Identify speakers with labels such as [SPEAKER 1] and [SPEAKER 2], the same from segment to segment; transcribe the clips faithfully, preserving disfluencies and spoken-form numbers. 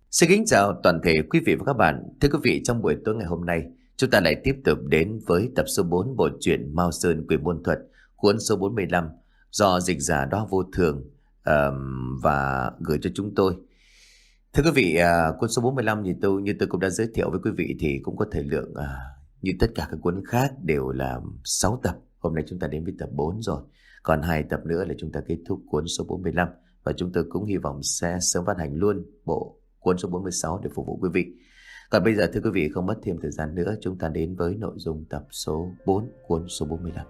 [SPEAKER 1] Xin kính chào toàn thể quý vị và các bạn. Thưa quý vị, trong buổi tối ngày hôm nay, chúng ta lại tiếp tục đến với tập số bốn bộ truyện Mao Sơn Quỷ Môn Thuật, cuốn số bốn mươi lăm do dịch giả Đó Vô Thường uh, và gửi cho chúng tôi. Thưa quý vị, uh, cuốn số bốn mươi lăm thì tôi như tôi cũng đã giới thiệu với quý vị thì cũng có thời lượng uh, như tất cả các cuốn khác đều là sáu tập. Hôm nay chúng ta đến với tập bốn rồi. Còn hai tập nữa là chúng ta kết thúc cuốn số bốn mươi lăm và chúng tôi cũng hy vọng sẽ sớm phát hành luôn bộ cuốn số bốn mươi sáu để phục vụ quý vị. Còn bây giờ thưa quý vị, không mất thêm thời gian nữa, chúng ta đến với nội dung tập số bốn cuốn số bốn mươi lăm.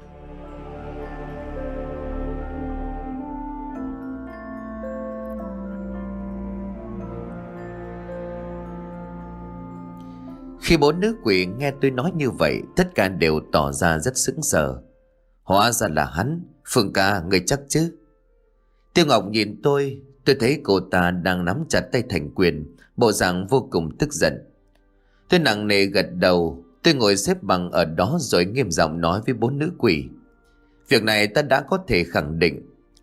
[SPEAKER 1] Khi bốn nữ quỷ nghe tôi nói như vậy, tất cả đều tỏ ra rất sững sờ. Hóa ra là hắn. Phương ca, người chắc chứ? Tiêu Ngọc nhìn tôi, tôi thấy cô ta đang nắm chặt tay thành quyền, bộ dạng vô cùng tức giận. Tôi nặng nề gật đầu. Tôi ngồi xếp bằng ở đó rồi nghiêm giọng nói với bốn nữ quỷ. Việc này ta đã có thể khẳng định.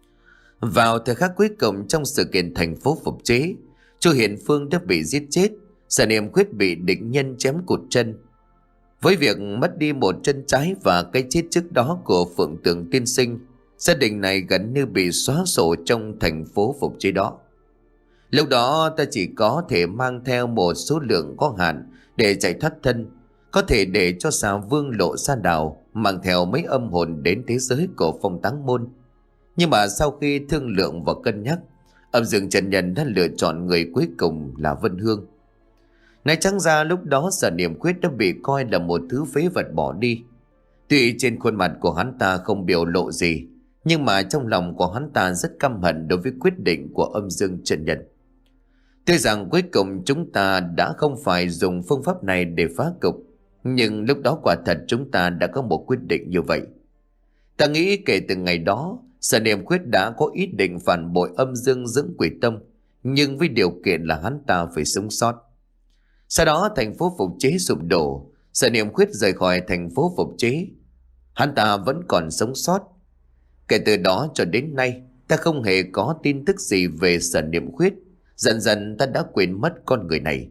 [SPEAKER 1] Vào thời khắc cuối cùng trong sự kiện thành phố phục chế, Chu Hiền Phương đã bị giết chết, Sở Niệm Khuyết bị địch nhân chém cụt chân. Với việc mất đi một chân trái và cái chết trước đó của Phượng Tường tiên sinh, gia đình này gần như bị xóa sổ trong thành phố phục chế đó. Lúc đó ta chỉ có thể mang theo một số lượng có hạn để chạy thoát thân, có thể để cho xà vương lộ sa đào mang theo mấy âm hồn đến thế giới của Phong Táng Môn. Nhưng mà sau khi thương lượng và cân nhắc, Âm Dương Chân Nhân đã lựa chọn người cuối cùng là Vân Hương. Nói trắng ra lúc đó Sở Niệm Khuyết đã bị coi là một thứ phế vật bỏ đi. Tuy trên khuôn mặt của hắn ta không biểu lộ gì, nhưng mà trong lòng của hắn ta rất căm hận đối với quyết định của Âm Dương Chân Nhân. Tuy rằng cuối cùng chúng ta đã không phải dùng phương pháp này để phá cục, nhưng lúc đó quả thật chúng ta đã có một quyết định như vậy. Ta nghĩ kể từ ngày đó, Sở Niệm Khuyết đã có ý định phản bội Âm Dương Dưỡng Quỷ Tông, nhưng với điều kiện là hắn ta phải sống sót. Sau đó thành phố phục chế sụp đổ, Sở Niệm Khuyết rời khỏi thành phố phục chế. Hắn ta vẫn còn sống sót. Kể từ đó cho đến nay, ta không hề có tin tức gì về Sở Niệm Khuyết. Dần dần ta đã quên mất con người này.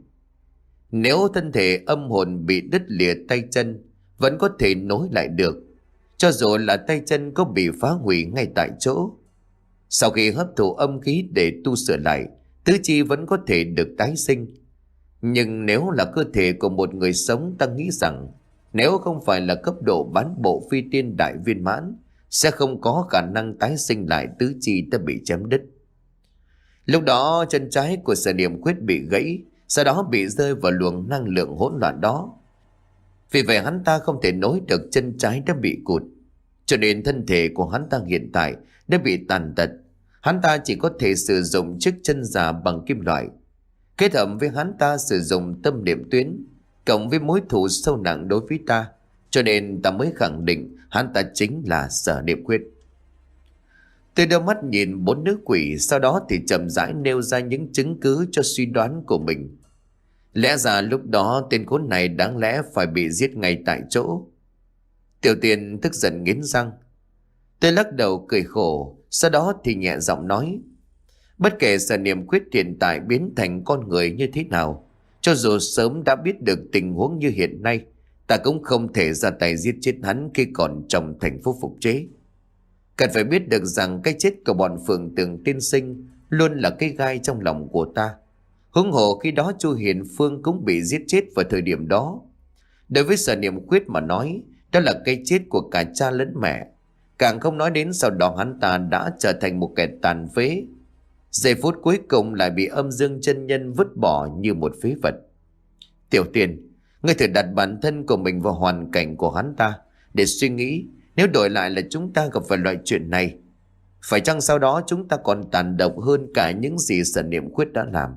[SPEAKER 1] Nếu thân thể âm hồn bị đứt lìa tay chân, vẫn có thể nối lại được, cho dù là tay chân có bị phá hủy ngay tại chỗ. Sau khi hấp thụ âm khí để tu sửa lại, tứ chi vẫn có thể được tái sinh. Nhưng nếu là cơ thể của một người sống, ta nghĩ rằng nếu không phải là cấp độ bán bộ phi tiên đại viên mãn, sẽ không có khả năng tái sinh lại tứ chi ta bị chém đứt. Lúc đó chân trái của Sở Niệm Khuyết bị gãy, sau đó bị rơi vào luồng năng lượng hỗn loạn đó. Vì vậy hắn ta không thể nối được chân trái đã bị cụt, cho nên thân thể của hắn ta hiện tại đã bị tàn tật. Hắn ta chỉ có thể sử dụng chiếc chân già bằng kim loại. Kết hợp với hắn ta sử dụng tâm niệm tuyến, cộng với mối thù sâu nặng đối với ta, cho nên ta mới khẳng định hắn ta chính là Sở Niệm Khuyết. Tôi đưa mắt nhìn bốn nữ quỷ, sau đó thì chậm rãi nêu ra những chứng cứ cho suy đoán của mình. Lẽ ra lúc đó tên khốn này đáng lẽ phải bị giết ngay tại chỗ. Tiểu Tiên tức giận nghiến răng. Tôi lắc đầu cười khổ, sau đó thì nhẹ giọng nói. Bất kể Sở Niệm Khuyết hiện tại biến thành con người như thế nào, cho dù sớm đã biết được tình huống như hiện nay, ta cũng không thể ra tay giết chết hắn khi còn trong thành phố phục chế. Cần phải biết được rằng cái chết của bọn Phượng Tường tiên sinh luôn là cái gai trong lòng của ta. Huống hồ khi đó Chu Hiền Phương cũng bị giết chết vào thời điểm đó. Đối với Sở Niệm Khuyết mà nói, đó là cái chết của cả cha lẫn mẹ. Càng không nói đến sau đó hắn ta đã trở thành một kẻ tàn phế, giây phút cuối cùng lại bị Âm Dương Chân Nhân vứt bỏ như một phế vật. Tiểu Tiên, ngươi thử đặt bản thân của mình vào hoàn cảnh của hắn ta để suy nghĩ, nếu đổi lại là chúng ta gặp phải loại chuyện này, phải chăng sau đó chúng ta còn tàn độc hơn cả những gì Sở Niệm Khuyết đã làm?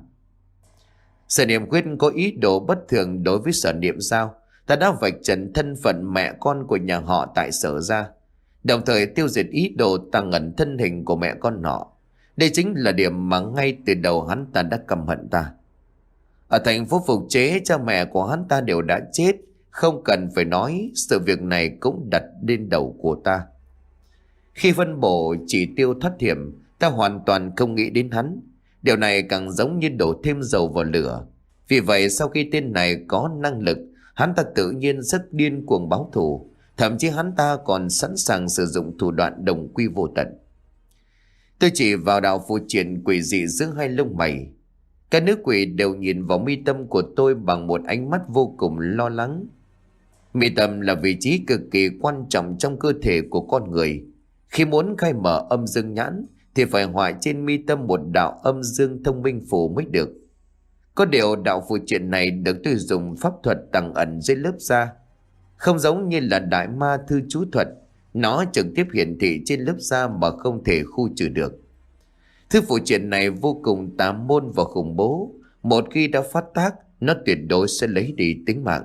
[SPEAKER 1] Sở Niệm Khuyết có ý đồ bất thường đối với Sở Niệm sao? Ta đã vạch trần thân phận mẹ con của nhà họ tại Sở gia, đồng thời tiêu diệt ý đồ tàng ẩn thân hình của mẹ con họ. Đây chính là điểm mà ngay từ đầu hắn ta đã căm hận ta. Ở thành phố phục chế, cha mẹ của hắn ta đều đã chết, không cần phải nói, sự việc này cũng đặt lên đầu của ta. Khi phân bổ chỉ tiêu thoát hiểm, ta hoàn toàn không nghĩ đến hắn. Điều này càng giống như đổ thêm dầu vào lửa. Vì vậy sau khi tên này có năng lực, hắn ta tự nhiên rất điên cuồng báo thù. Thậm chí hắn ta còn sẵn sàng sử dụng thủ đoạn đồng quy vô tận. Tôi chỉ vào đạo phù triển quỷ dị giữa hai lông mày. Các nữ quỷ đều nhìn vào mi tâm của tôi bằng một ánh mắt vô cùng lo lắng. Mi tâm là vị trí cực kỳ quan trọng trong cơ thể của con người. Khi muốn khai mở âm dương nhãn thì phải hoại trên mi tâm một đạo âm dương thông minh phù mới được. Có điều đạo phù triện này được tôi dùng pháp thuật tàng ẩn dưới lớp da. Không giống như là đại ma thư chú thuật, nó trực tiếp hiển thị trên lớp da mà không thể khu trừ được. Thứ phù triện này vô cùng tà môn và khủng bố. Một khi đã phát tác, nó tuyệt đối sẽ lấy đi tính mạng.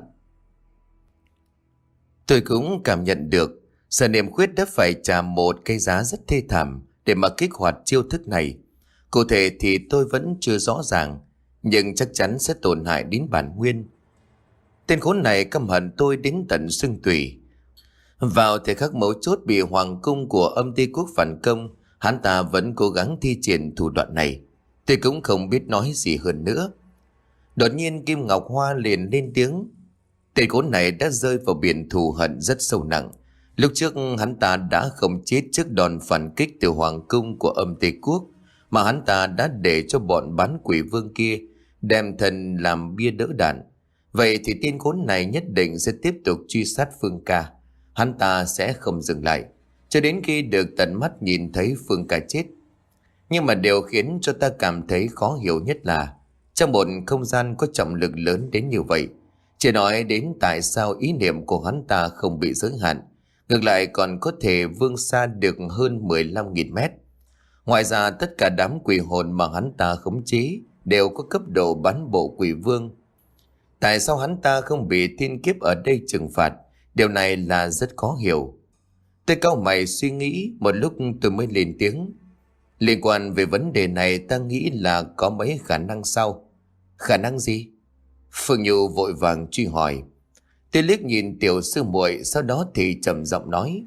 [SPEAKER 1] Tôi cũng cảm nhận được Sở Niệm Khuyết đã phải trả một cái giá rất thê thảm để mà kích hoạt chiêu thức này. Cụ thể thì tôi vẫn chưa rõ ràng, nhưng chắc chắn sẽ tổn hại đến bản nguyên. Tên khốn này căm hận tôi đến tận xương tủy. Vào thời khắc mấu chốt bị hoàng cung của Âm Ti Quốc phản công, hắn ta vẫn cố gắng thi triển thủ đoạn này. Tôi cũng không biết nói gì hơn nữa. Đột nhiên Kim Ngọc Hoa liền lên tiếng. Tên khốn này đã rơi vào biển thù hận rất sâu nặng. Lúc trước hắn ta đã không chết trước đòn phản kích từ hoàng cung của Âm Ti Quốc, mà hắn ta đã để cho bọn bán quỷ vương kia đem thần làm bia đỡ đạn. Vậy thì tên khốn này nhất định sẽ tiếp tục truy sát Phương Ca. Hắn ta sẽ không dừng lại cho đến khi được tận mắt nhìn thấy Phương Ca chết. Nhưng mà điều khiến cho ta cảm thấy khó hiểu nhất là trong một không gian có trọng lực lớn đến như vậy, chỉ nói đến tại sao ý niệm của hắn ta không bị giới hạn, ngược lại còn có thể vươn xa được hơn mười lăm nghìn mét. Ngoài ra tất cả đám quỷ hồn mà hắn ta khống chế đều có cấp độ bán bộ quỷ vương. Tại sao hắn ta không bị thiên kiếp ở đây trừng phạt? Điều này là rất khó hiểu. Tôi cau mày suy nghĩ một lúc tôi mới lên tiếng. Liên quan về vấn đề này ta nghĩ là có mấy khả năng sau. Khả năng gì? Phương Nhu vội vàng truy hỏi. Tôi liếc nhìn tiểu sư muội, sau đó thì trầm giọng nói.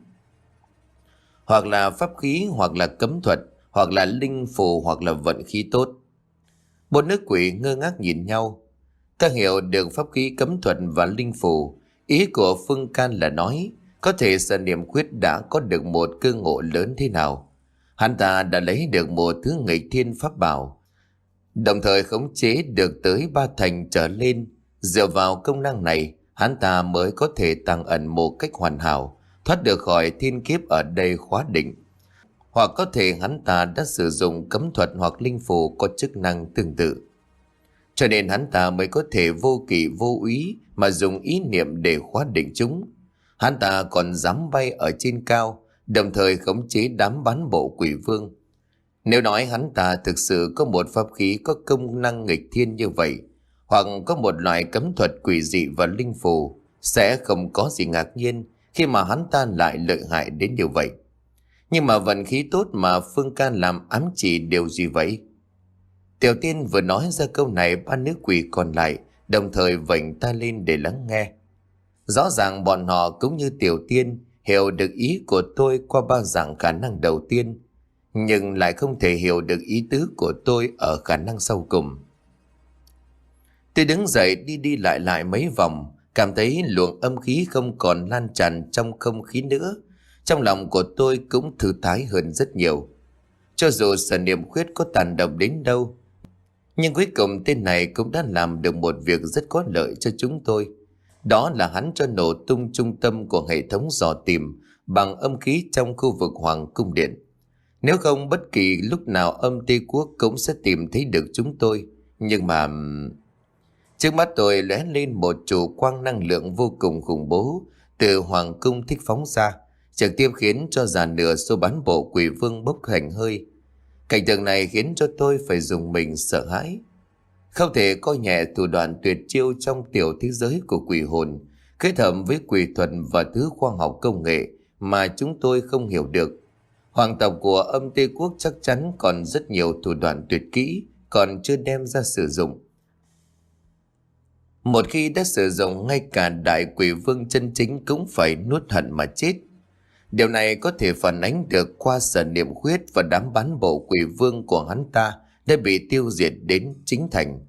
[SPEAKER 1] Hoặc là pháp khí, hoặc là cấm thuật, hoặc là linh phù, hoặc là vận khí tốt. Một nữ quỷ ngơ ngác nhìn nhau. Ta hiểu được pháp khí, cấm thuật và linh phù. Ý của Phương Can là nói có thể Sở Niệm Khuyết đã có được một cơ ngộ lớn thế nào. Hắn ta đã lấy được một thứ nghịch thiên pháp bảo, đồng thời khống chế được tới ba thành trở lên. Dựa vào công năng này, hắn ta mới có thể tàng ẩn một cách hoàn hảo, thoát được khỏi thiên kiếp ở đây khóa định. Hoặc có thể hắn ta đã sử dụng cấm thuật hoặc linh phù có chức năng tương tự, cho nên hắn ta mới có thể vô kỷ vô úy mà dùng ý niệm để khóa định chúng. Hắn ta còn dám bay ở trên cao, đồng thời khống chế đám bán bộ quỷ vương. Nếu nói hắn ta thực sự có một pháp khí có công năng nghịch thiên như vậy, hoặc có một loại cấm thuật quỷ dị và linh phù, sẽ không có gì ngạc nhiên khi mà hắn ta lại lợi hại đến như vậy. Nhưng mà vận khí tốt mà Phương Can làm ám chỉ điều gì vậy? Tiểu Tiên vừa nói ra câu này, ba nữ quỷ còn lại đồng thời vểnh tai lên để lắng nghe. Rõ ràng bọn họ cũng như Tiểu Tiên hiểu được ý của tôi qua ba dạng khả năng đầu tiên, nhưng lại không thể hiểu được ý tứ của tôi ở khả năng sau cùng. Tôi đứng dậy đi đi lại lại mấy vòng, cảm thấy luồng âm khí không còn lan tràn trong không khí nữa. Trong lòng của tôi cũng thư thái hơn rất nhiều. Cho dù Sở Niệm Khuyết có tàn độc đến đâu, nhưng cuối cùng tên này cũng đã làm được một việc rất có lợi cho chúng tôi. Đó là hắn cho nổ tung trung tâm của hệ thống dò tìm bằng âm khí trong khu vực Hoàng Cung Điện. Nếu không, bất kỳ lúc nào Âm Ti Quốc cũng sẽ tìm thấy được chúng tôi. Nhưng mà... Trước mắt tôi lóe lên một chủ quang năng lượng vô cùng khủng bố từ Hoàng Cung thích phóng ra, trực tiếp khiến cho già nửa số bán bộ quỷ vương bốc hành hơi. Cảnh tượng này khiến cho tôi phải dùng mình sợ hãi. Không thể coi nhẹ thủ đoạn tuyệt chiêu trong tiểu thế giới của quỷ hồn, kết hợp với quỷ thuật và thứ khoa học công nghệ mà chúng tôi không hiểu được. Hoàng tộc của Âm Ti Quốc chắc chắn còn rất nhiều thủ đoạn tuyệt kỹ còn chưa đem ra sử dụng. Một khi đã sử dụng, ngay cả đại quỷ vương chân chính cũng phải nuốt hận mà chết. Điều này có thể phản ánh được qua Sở Niệm Khuyết và đám bán bộ quỷ vương của hắn ta đã bị tiêu diệt đến chính thành.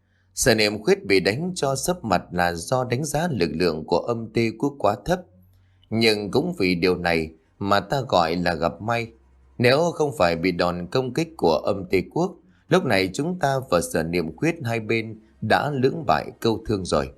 [SPEAKER 1] Sở Niệm Khuyết bị đánh cho sấp mặt là do đánh giá lực lượng của âm tê quốc quá thấp. Nhưng cũng vì điều này mà ta gọi là gặp may. Nếu không phải bị đòn công kích của âm tê quốc, lúc này chúng ta và Sở Niệm Khuyết hai bên đã lưỡng bại câu thương rồi.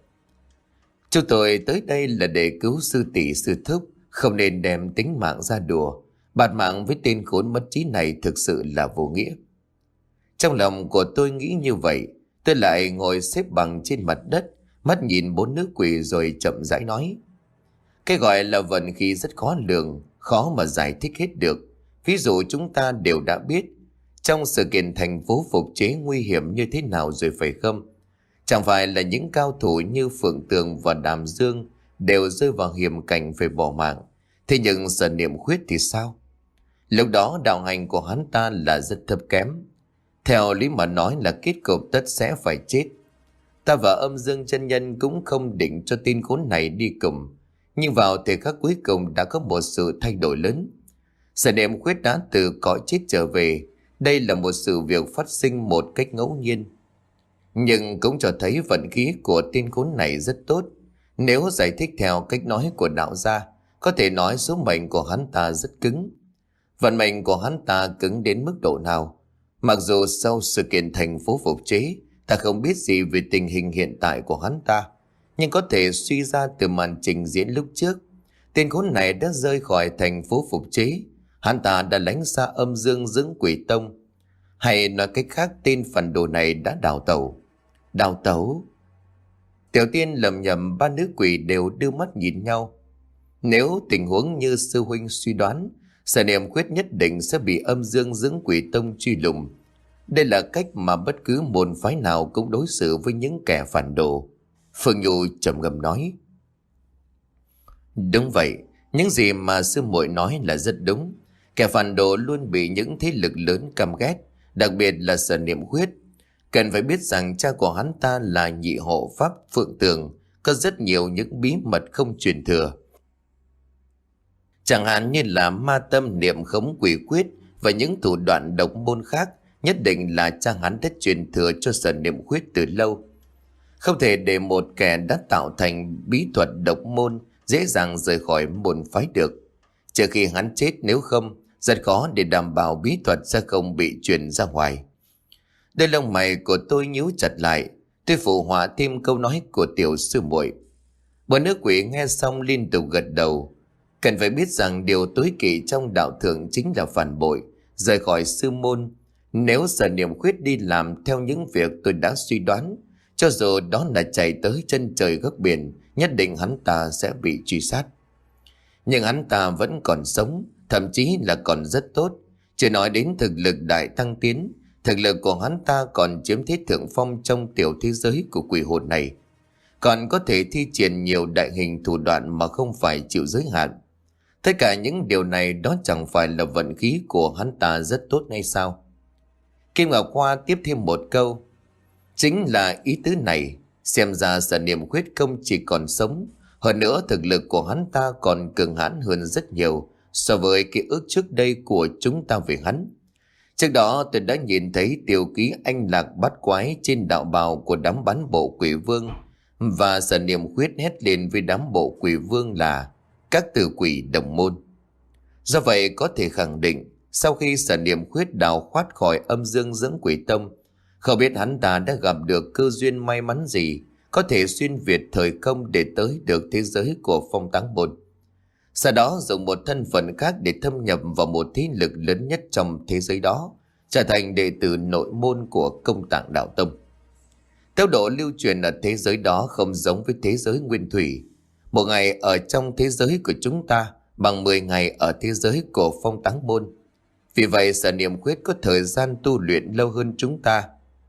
[SPEAKER 1] Chúng tôi tới đây là để cứu sư tỷ sư thúc, không nên đem tính mạng ra đùa. Bạt mạng với tên khốn mất trí này thực sự là vô nghĩa. Trong lòng của tôi nghĩ như vậy, tôi lại ngồi xếp bằng trên mặt đất, mắt nhìn bốn nữ quỷ rồi chậm rãi nói. Cái gọi là vận khí rất khó lường, khó mà giải thích hết được. Ví dụ chúng ta đều đã biết, trong sự kiện thành phố phục chế nguy hiểm như thế nào rồi phải không? Chẳng phải là những cao thủ như Phượng Tường và Đàm Dương đều rơi vào hiểm cảnh phải bỏ mạng. Thế nhưng Sở Niệm Khuyết thì sao? Lúc đó đạo hành của hắn ta là rất thấp kém. Theo lý mà nói là kết cục tất sẽ phải chết. Ta và Âm Dương chân nhân cũng không định cho tin khốn này đi cùng. Nhưng vào thời khắc cuối cùng đã có một sự thay đổi lớn. Sở Niệm Khuyết đã từ cõi chết trở về. Đây là một sự việc phát sinh một cách ngẫu nhiên. Nhưng cũng cho thấy vận khí của tên khốn này rất tốt. Nếu giải thích theo cách nói của đạo gia, có thể nói số mệnh của hắn ta rất cứng. Vận mệnh của hắn ta cứng đến mức độ nào? Mặc dù sau sự kiện thành phố phục chế, ta không biết gì về tình hình hiện tại của hắn ta, nhưng có thể suy ra từ màn trình diễn lúc trước, tên khốn này đã rơi khỏi thành phố phục chế. Hắn ta đã lánh xa Âm Dương dưỡng quỷ tông. Hay nói cách khác, tên phản đồ này đã đào tẩu. Đào tẩu? Tiểu Tiên, Lầm Nhầm, ba nữ quỷ đều đưa mắt nhìn nhau. Nếu tình huống như sư huynh suy đoán, Sở Niệm Khuyết nhất định sẽ bị Âm Dương dưỡng quỷ tông truy lùng. Đây là cách mà bất cứ môn phái nào cũng đối xử với những kẻ phản đồ. Phương Nhu trầm ngâm nói. Đúng vậy, những gì mà sư muội nói là rất đúng. Kẻ phản đồ luôn bị những thế lực lớn căm ghét, đặc biệt là Sở Niệm Khuyết. Cần phải biết rằng cha của hắn ta là nhị hộ pháp Phượng Tường, có rất nhiều những bí mật không truyền thừa. Chẳng hạn như là ma tâm, niệm khống, quỷ quyết và những thủ đoạn độc môn khác, nhất định là cha hắn đã truyền thừa cho Sở Niệm Khuyết từ lâu. Không thể để một kẻ đã tạo thành bí thuật độc môn dễ dàng rời khỏi môn phái được. Trừ khi hắn chết, nếu không, rất khó để đảm bảo bí thuật sẽ không bị truyền ra ngoài. Đôi lông mày của tôi nhíu chặt lại, tôi phụ họa thêm câu nói của tiểu sư muội. Bốn nữ quỷ nghe xong liên tục gật đầu. Cần phải biết rằng điều tối kỵ trong đạo thượng chính là phản bội, rời khỏi sư môn. Nếu Sở Niệm Khuyết đi làm theo những việc tôi đã suy đoán, cho dù đó là chạy tới chân trời góc biển, nhất định hắn ta sẽ bị truy sát. Nhưng hắn ta vẫn còn sống, thậm chí là còn rất tốt. Chưa nói đến thực lực đại tăng tiến, thực lực của hắn ta còn chiếm thế thượng phong trong tiểu thế giới của quỷ hồn này. Còn có thể thi triển nhiều đại hình thủ đoạn mà không phải chịu giới hạn. Tất cả những điều này đó chẳng phải là vận khí của hắn ta rất tốt hay sao? Kim Ngọc Hoa tiếp thêm một câu. Chính là ý tứ này, xem ra Sở Niệm Khuyết không chỉ còn sống, hơn nữa thực lực của hắn ta còn cường hãn hơn rất nhiều so với ký ức trước đây của chúng ta về hắn. Trước đó tôi đã nhìn thấy tiểu ký anh lạc bát quái trên đạo bào của đám bán bộ quỷ vương, và Sở Niệm Khuyết hét lên với đám bộ quỷ vương là các tử quỷ đồng môn. Do vậy có thể khẳng định, sau khi Sở Niệm Khuyết đào thoát khỏi Âm Dương dưỡng quỷ tông, không biết hắn ta đã gặp được cơ duyên may mắn gì, có thể xuyên việt thời không để tới được thế giới của Phong Táng Môn. Sau đó dùng một thân phận khác để thâm nhập vào một thế lực lớn nhất trong thế giới đó, trở thành đệ tử nội môn của Công Tạng Đạo Tông. Tốc độ lưu truyền ở thế giới đó không giống với thế giới nguyên thủy. Một ngày ở trong thế giới của chúng ta bằng mười ngày ở thế giới của Phong Táng Môn. Vì vậy Sở Niệm Khuyết có thời gian tu luyện lâu hơn chúng ta.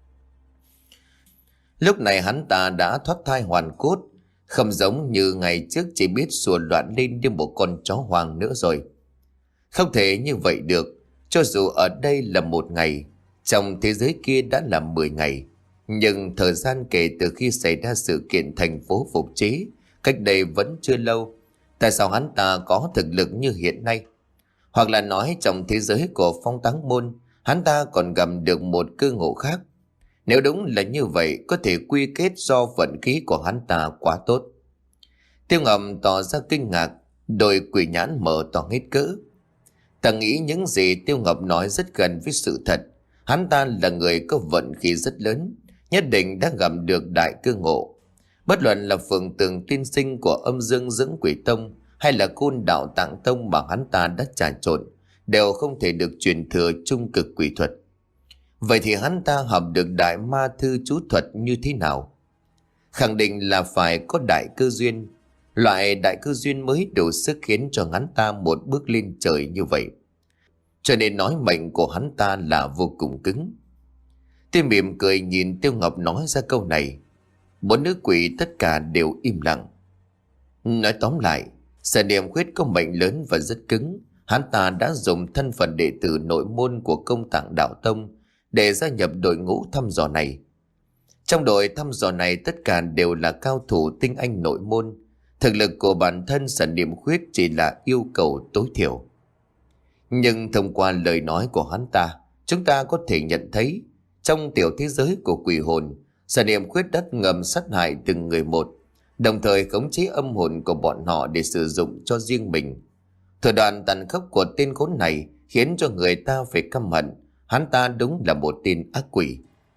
[SPEAKER 1] Lúc này hắn ta đã thoát thai hoàn cốt, không giống như ngày trước chỉ biết sủa loạn lên như một con chó hoang nữa rồi. Không thể như vậy được, cho dù ở đây là một ngày, trong thế giới kia đã là mười ngày. Nhưng thời gian kể từ khi xảy ra sự kiện thành phố phục chế, cách đây vẫn chưa lâu. Tại sao hắn ta có thực lực như hiện nay? Hoặc là nói trong thế giới của Phong Táng Môn, hắn ta còn gặp được một cơ ngộ khác. Nếu đúng là như vậy, có thể quy kết do vận khí của hắn ta quá tốt. Tiêu Ngọc tỏ ra kinh ngạc, đôi quỷ nhãn mở to hết cỡ. Ta nghĩ những gì Tiêu Ngọc nói rất gần với sự thật. Hắn ta là người có vận khí rất lớn, nhất định đã gặp được đại cơ ngộ. Bất luận là Phượng Tường tiên sinh của Âm Dương Dưỡng Quỷ Tông hay là Côn Đạo Tạng Tông mà hắn ta đã trà trộn, đều không thể được truyền thừa trung cực quỷ thuật. Vậy thì hắn ta học được đại ma thư chú thuật như thế nào? Khẳng định là phải có đại cơ duyên. Loại đại cơ duyên mới đủ sức khiến cho hắn ta một bước lên trời như vậy. Cho nên nói mệnh của hắn ta là vô cùng cứng. Tôi mỉm cười nhìn Tiêu Ngọc nói ra câu này. Bốn nữ quỷ tất cả đều im lặng. Nói tóm lại, Sở Niệm Khuyết có mệnh lớn và rất cứng. Hắn ta đã dùng thân phận đệ tử nội môn của Công Tạng Đạo Tông để gia nhập đội ngũ thăm dò này. Trong đội thăm dò này tất cả đều là cao thủ tinh anh nội môn. Thực lực của bản thân Sở Niệm Khuyết chỉ là yêu cầu tối thiểu. Nhưng thông qua lời nói của hắn ta, chúng ta có thể nhận thấy trong tiểu thế giới của quỷ hồn, Sở Niệm Khuyết đã ngầm sát hại từng người một, đồng thời khống chế âm hồn của bọn họ để sử dụng cho riêng mình. Thủ đoạn tàn khốc của tên khốn này khiến cho người ta phải căm hận. Hắn ta đúng là một tên ác quỷ.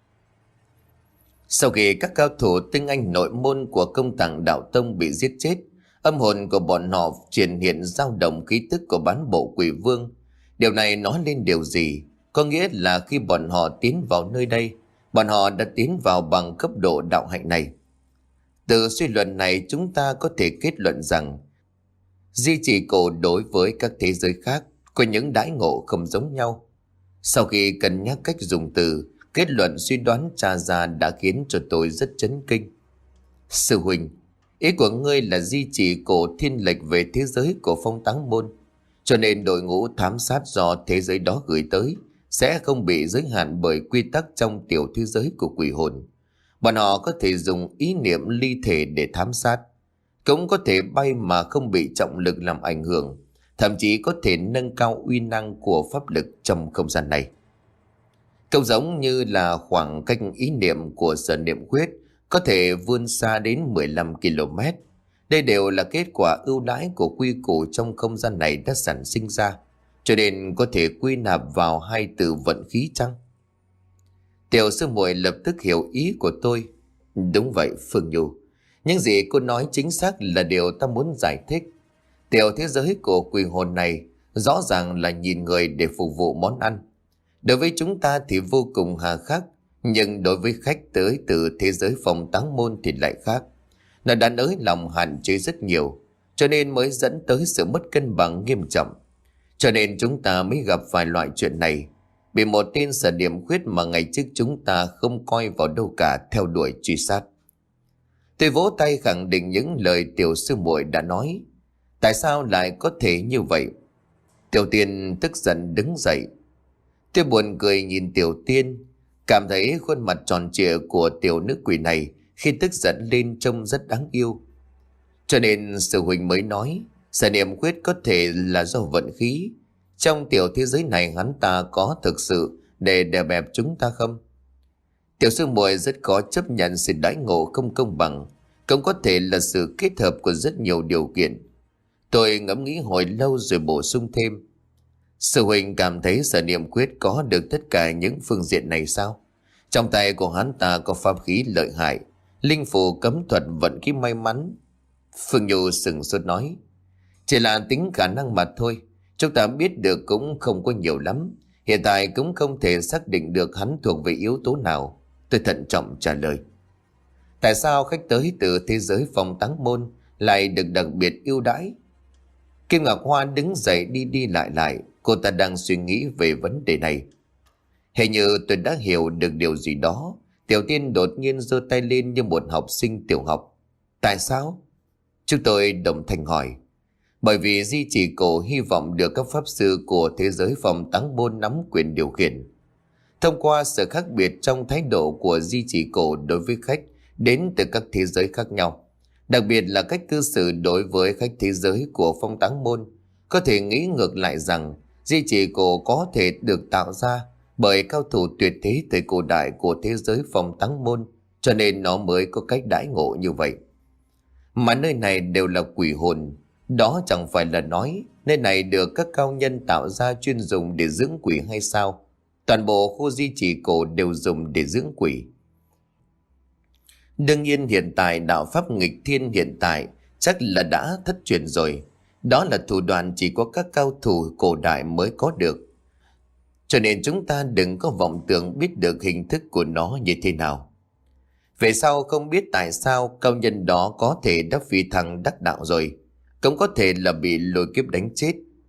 [SPEAKER 1] Sau khi các cao thủ tinh anh nội môn của Công Tạng Đạo Tông bị giết chết, âm hồn của bọn họ triển hiện dao động khí tức của bán bộ quỷ vương. Điều này nói lên điều gì? Có nghĩa là khi bọn họ tiến vào nơi đây, bọn họ đã tiến vào bằng cấp độ đạo hạnh này. Từ suy luận này chúng ta có thể kết luận rằng di chỉ cổ đối với các thế giới khác có những đãi ngộ không giống nhau. Sau khi cân nhắc cách dùng từ, kết luận suy đoán tra ra đã khiến cho tôi rất chấn kinh. Sư huynh, ý của ngươi là di chỉ cổ thiên lệch về thế giới của Phong Táng Môn, cho nên đội ngũ thám sát do thế giới đó gửi tới sẽ không bị giới hạn bởi quy tắc trong tiểu thế giới của quỷ hồn. Bọn họ có thể dùng ý niệm ly thể để thám sát, cũng có thể bay mà không bị trọng lực làm ảnh hưởng, thậm chí có thể nâng cao uy năng của pháp lực trong không gian này. Câu giống như là khoảng cách ý niệm của Sở Niệm Khuyết có thể vươn xa đến mười lăm ki lô mét. Đây đều là kết quả ưu đãi của quy củ trong không gian này đã sản sinh ra, cho nên có thể quy nạp vào hai từ vận khí chăng? Tiểu sư muội lập tức hiểu ý của tôi. Đúng vậy Phương Nhu, những gì cô nói chính xác là điều ta muốn giải thích. Tiểu thế giới của quỷ hồn này rõ ràng là nhìn người để phục vụ món ăn. Đối với chúng ta thì vô cùng hà khắc, nhưng đối với khách tới từ thế giới Phong Táng Môn thì lại khác. Nó đã nới lòng hạn chế rất nhiều, cho nên mới dẫn tới sự mất cân bằng nghiêm trọng. Cho nên chúng ta mới gặp phải loại chuyện này, bị một tên Sở Niệm Khuyết mà ngày trước chúng ta không coi vào đâu cả theo đuổi truy sát. Tôi vỗ tay khẳng định những lời tiểu sư muội đã nói. Tại sao lại có thể như vậy? Tiểu Tiên tức giận đứng dậy. Tôi buồn cười nhìn Tiểu Tiên, cảm thấy khuôn mặt tròn trịa của tiểu nữ quỷ này khi tức giận lên trông rất đáng yêu. Cho nên sư huynh mới nói Sở Niệm Khuyết có thể là do vận khí. Trong tiểu thế giới này hắn ta có thực sự để đè bẹp chúng ta không? Tiểu sư muội rất khó chấp nhận sự đãi ngộ không công bằng, cũng có thể là sự kết hợp của rất nhiều điều kiện. Tôi ngẫm nghĩ hồi lâu rồi bổ sung thêm. Sư huynh cảm thấy Sở Niệm Khuyết có được tất cả những phương diện này sao? Trong tay của hắn ta có pháp khí lợi hại, linh phù cấm thuật vận khí may mắn. Phương Nhu sừng sốt nói, chỉ là tính khả năng mà thôi. Chúng ta biết được cũng không có nhiều lắm. Hiện tại cũng không thể xác định được hắn thuộc về yếu tố nào. Tôi thận trọng trả lời. Tại sao khách tới từ thế giới Phong Táng Môn lại được đặc biệt ưu đãi? Kim Ngọc Hoa đứng dậy đi đi lại lại. Cô ta đang suy nghĩ về vấn đề này. Hình như tôi đã hiểu được điều gì đó. Tiểu Tiên đột nhiên giơ tay lên như một học sinh tiểu học. Tại sao? Chúng tôi đồng thanh hỏi. Bởi vì di chỉ cổ hy vọng được các pháp sư của thế giới Phong Táng Môn nắm quyền điều khiển. Thông qua sự khác biệt trong thái độ của di chỉ cổ đối với khách đến từ các thế giới khác nhau, đặc biệt là cách cư xử đối với khách thế giới của Phong Táng Môn, có thể nghĩ ngược lại rằng di chỉ cổ có thể được tạo ra Bởi cao thủ tuyệt thế thời cổ đại của thế giới phong táng môn, cho nên nó mới có cách đãi ngộ như vậy. Mà nơi này đều là quỷ hồn, đó chẳng phải là nói nơi này được các cao nhân tạo ra chuyên dùng để dưỡng quỷ hay sao? Toàn bộ khu di chỉ cổ đều dùng để dưỡng quỷ. Đương nhiên hiện tại đạo pháp nghịch thiên hiện tại chắc là đã thất truyền rồi. Đó là thủ đoạn chỉ có các cao thủ cổ đại mới có được. Cho nên chúng ta đừng có vọng tưởng biết được hình thức của nó như thế nào. Về sau không biết tại sao cao nhân đó có thể đã phi thăng đắc đạo rồi, cũng có thể là bị lôi kiếp đánh chết.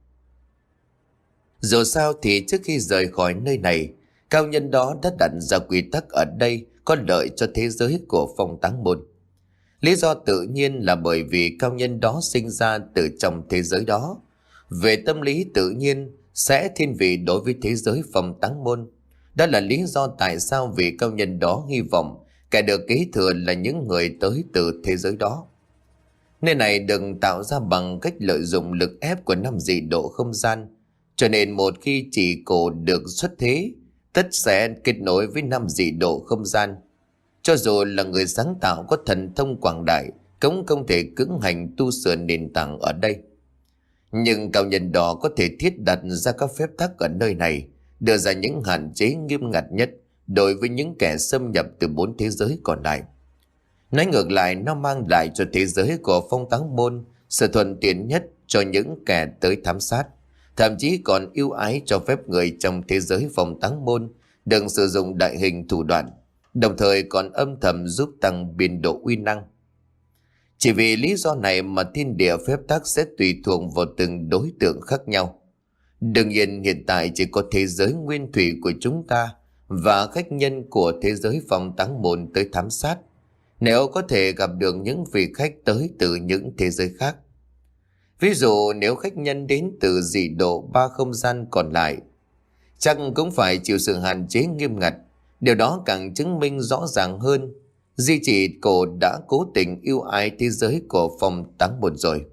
[SPEAKER 1] Dù sao thì trước khi rời khỏi nơi này, cao nhân đó đã đặt ra quy tắc ở đây có lợi cho thế giới của phong táng môn. Lý do tự nhiên là bởi vì cao nhân đó sinh ra từ trong thế giới đó. Về tâm lý tự nhiên sẽ thiên vị đối với thế giới phong táng môn. Đó là lý do tại sao vị cao nhân đó hy vọng kẻ được kế thừa là những người tới từ thế giới đó. Nơi này đừng tạo ra bằng cách lợi dụng lực ép của năm dị độ không gian. Cho nên một khi chỉ cổ được xuất thế, tất sẽ kết nối với năm dị độ không gian. Cho dù là người sáng tạo có thần thông quảng đại, cũng không thể cưỡng hành tu sửa nền tảng ở đây. Nhưng cao nhân đó có thể thiết đặt ra các phép tắc ở nơi này, đưa ra những hạn chế nghiêm ngặt nhất đối với những kẻ xâm nhập từ bốn thế giới còn lại. Nói ngược lại, nó mang lại cho thế giới của phong táng môn sự thuận tiện nhất cho những kẻ tới thám sát, thậm chí còn ưu ái cho phép người trong thế giới phong táng môn đừng sử dụng đại hình thủ đoạn, đồng thời còn âm thầm giúp tăng biên độ uy năng. Chỉ vì lý do này mà thiên địa phép tắc sẽ tùy thuộc vào từng đối tượng khác nhau. Đương nhiên hiện tại chỉ có thế giới nguyên thủy của chúng ta và khách nhân của thế giới phong táng môn tới thám sát, nếu có thể gặp được những vị khách tới từ những thế giới khác. Ví dụ nếu khách nhân đến từ dị độ ba không gian còn lại, chắc cũng phải chịu sự hạn chế nghiêm ngặt. Điều đó càng chứng minh rõ ràng hơn di chỉ cổ đã cố tình ưu ái thế giới của phong táng môn rồi.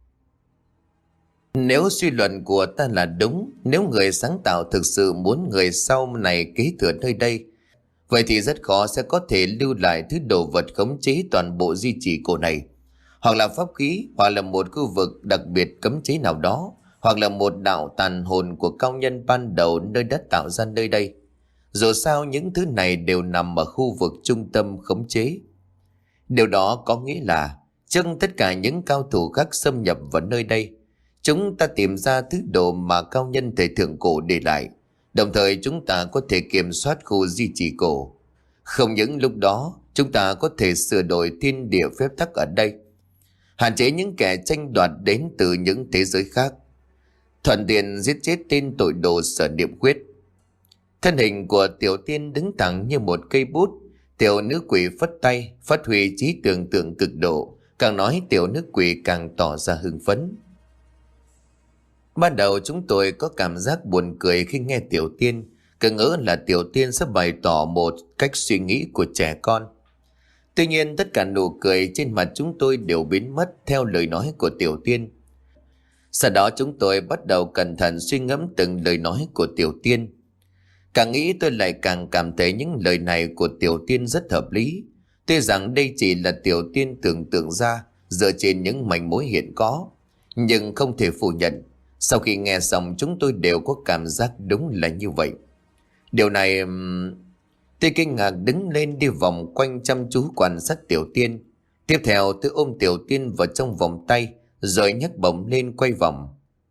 [SPEAKER 1] Nếu suy luận của ta là đúng, nếu người sáng tạo thực sự muốn người sau này kế thừa nơi đây, vậy thì rất khó sẽ có thể lưu lại thứ đồ vật khống chế toàn bộ di chỉ cổ này, hoặc là pháp khí, hoặc là một khu vực đặc biệt cấm chế nào đó, hoặc là một đạo tàn hồn của cao nhân ban đầu nơi đất tạo ra nơi đây. Dù sao những thứ này đều nằm ở khu vực trung tâm khống chế. Điều đó có nghĩa là trước tất cả những cao thủ khác xâm nhập vào nơi đây, chúng ta tìm ra thứ đồ mà cao nhân thời thượng cổ để lại, đồng thời chúng ta có thể kiểm soát khu di chỉ cổ. Không những lúc đó, chúng ta có thể sửa đổi thiên địa phép tắc ở đây, hạn chế những kẻ tranh đoạt đến từ những thế giới khác, thuận tiện giết chết tên tội đồ Sở Niệm Quyết. Thân hình của Tiểu Tiên đứng thẳng như một cây bút. Tiểu nữ quỷ phất tay, phát huy trí tưởng tượng cực độ, càng nói tiểu nữ quỷ càng tỏ ra hưng phấn. Ban đầu chúng tôi có cảm giác buồn cười khi nghe Tiểu Tiên, cứ ngỡ là Tiểu Tiên sẽ bày tỏ một cách suy nghĩ của trẻ con. Tuy nhiên tất cả nụ cười trên mặt chúng tôi đều biến mất theo lời nói của Tiểu Tiên. Sau đó chúng tôi bắt đầu cẩn thận suy ngẫm từng lời nói của Tiểu Tiên. Càng nghĩ tôi lại càng cảm thấy những lời này của Tiểu Tiên rất hợp lý. Tuy rằng đây chỉ là Tiểu Tiên tưởng tượng ra dựa trên những manh mối hiện có, nhưng không thể phủ nhận, sau khi nghe xong chúng tôi đều có cảm giác đúng là như vậy. Điều này... Tôi kinh ngạc đứng lên đi vòng quanh chăm chú quan sát Tiểu Tiên. Tiếp theo tôi ôm Tiểu Tiên vào trong vòng tay, rồi nhấc bổng lên quay vòng.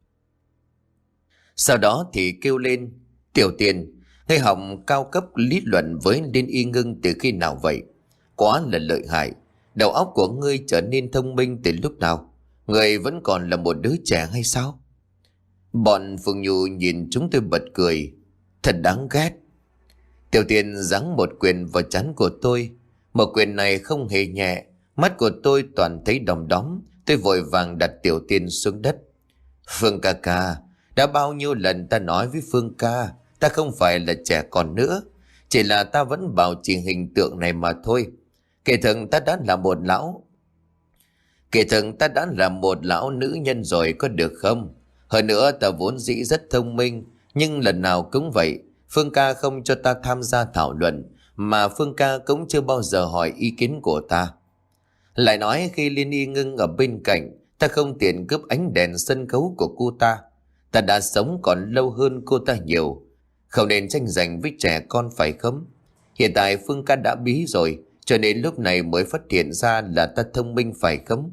[SPEAKER 1] Sau đó thì kêu lên: Tiểu Tiên, ngươi học cao cấp lý luận với Liên Y Ngưng từ khi nào vậy? Quá là lợi hại. Đầu óc của ngươi trở nên thông minh từ lúc nào? Ngươi vẫn còn là một đứa trẻ hay sao? Bọn Phương Nhu nhìn chúng tôi bật cười. Thật đáng ghét. Tiểu Tiên giáng một quyền vào trán của tôi. Một quyền này không hề nhẹ. Mắt của tôi toàn thấy đom đóm. Tôi vội vàng đặt Tiểu Tiên xuống đất. Phương ca ca, đã bao nhiêu lần ta nói với Phương ca, ta không phải là trẻ con nữa, chỉ là ta vẫn bảo trì hình tượng này mà thôi. Kể thần ta đã là một lão Kể thần ta đã là một lão nữ nhân rồi, có được không? Hơn nữa ta vốn dĩ rất thông minh, nhưng lần nào cũng vậy, Phương ca không cho ta tham gia thảo luận, mà Phương ca cũng chưa bao giờ hỏi ý kiến của ta. Lại nói khi Liên Y Ngưng ở bên cạnh, ta không tiện cướp ánh đèn sân khấu của cô ta. Ta đã sống còn lâu hơn cô ta nhiều, không nên tranh giành với trẻ con phải không? Hiện tại Phương ca đã bí rồi, cho nên lúc này mới phát hiện ra là ta thông minh phải không?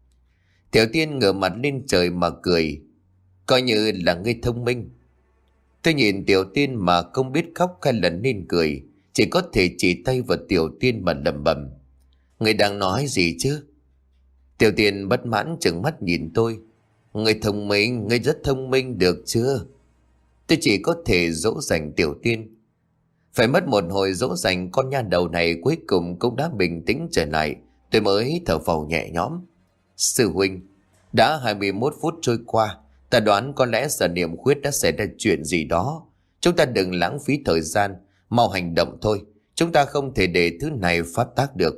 [SPEAKER 1] Tiểu Tiên ngửa mặt lên trời mà cười. Coi như là ngươi thông minh. Tôi nhìn Tiểu Tiên mà không biết khóc hay là nên cười, chỉ có thể chỉ tay vào Tiểu Tiên mà lẩm bẩm. Ngươi đang nói gì chứ? Tiểu Tiên bất mãn trừng mắt nhìn tôi. Ngươi thông minh, ngươi rất thông minh được chưa? Tôi chỉ có thể dỗ dành Tiểu Tiên. Phải mất một hồi dỗ dành con nha đầu này, cuối cùng cũng đã bình tĩnh trở lại. Tôi mới thở phào nhẹ nhõm. Sư huynh, đã hai mươi mốt phút trôi qua, ta đoán có lẽ giờ Niệm Khuyết đã xảy ra chuyện gì đó. Chúng ta đừng lãng phí thời gian, mau hành động thôi. Chúng ta không thể để thứ này phát tác được.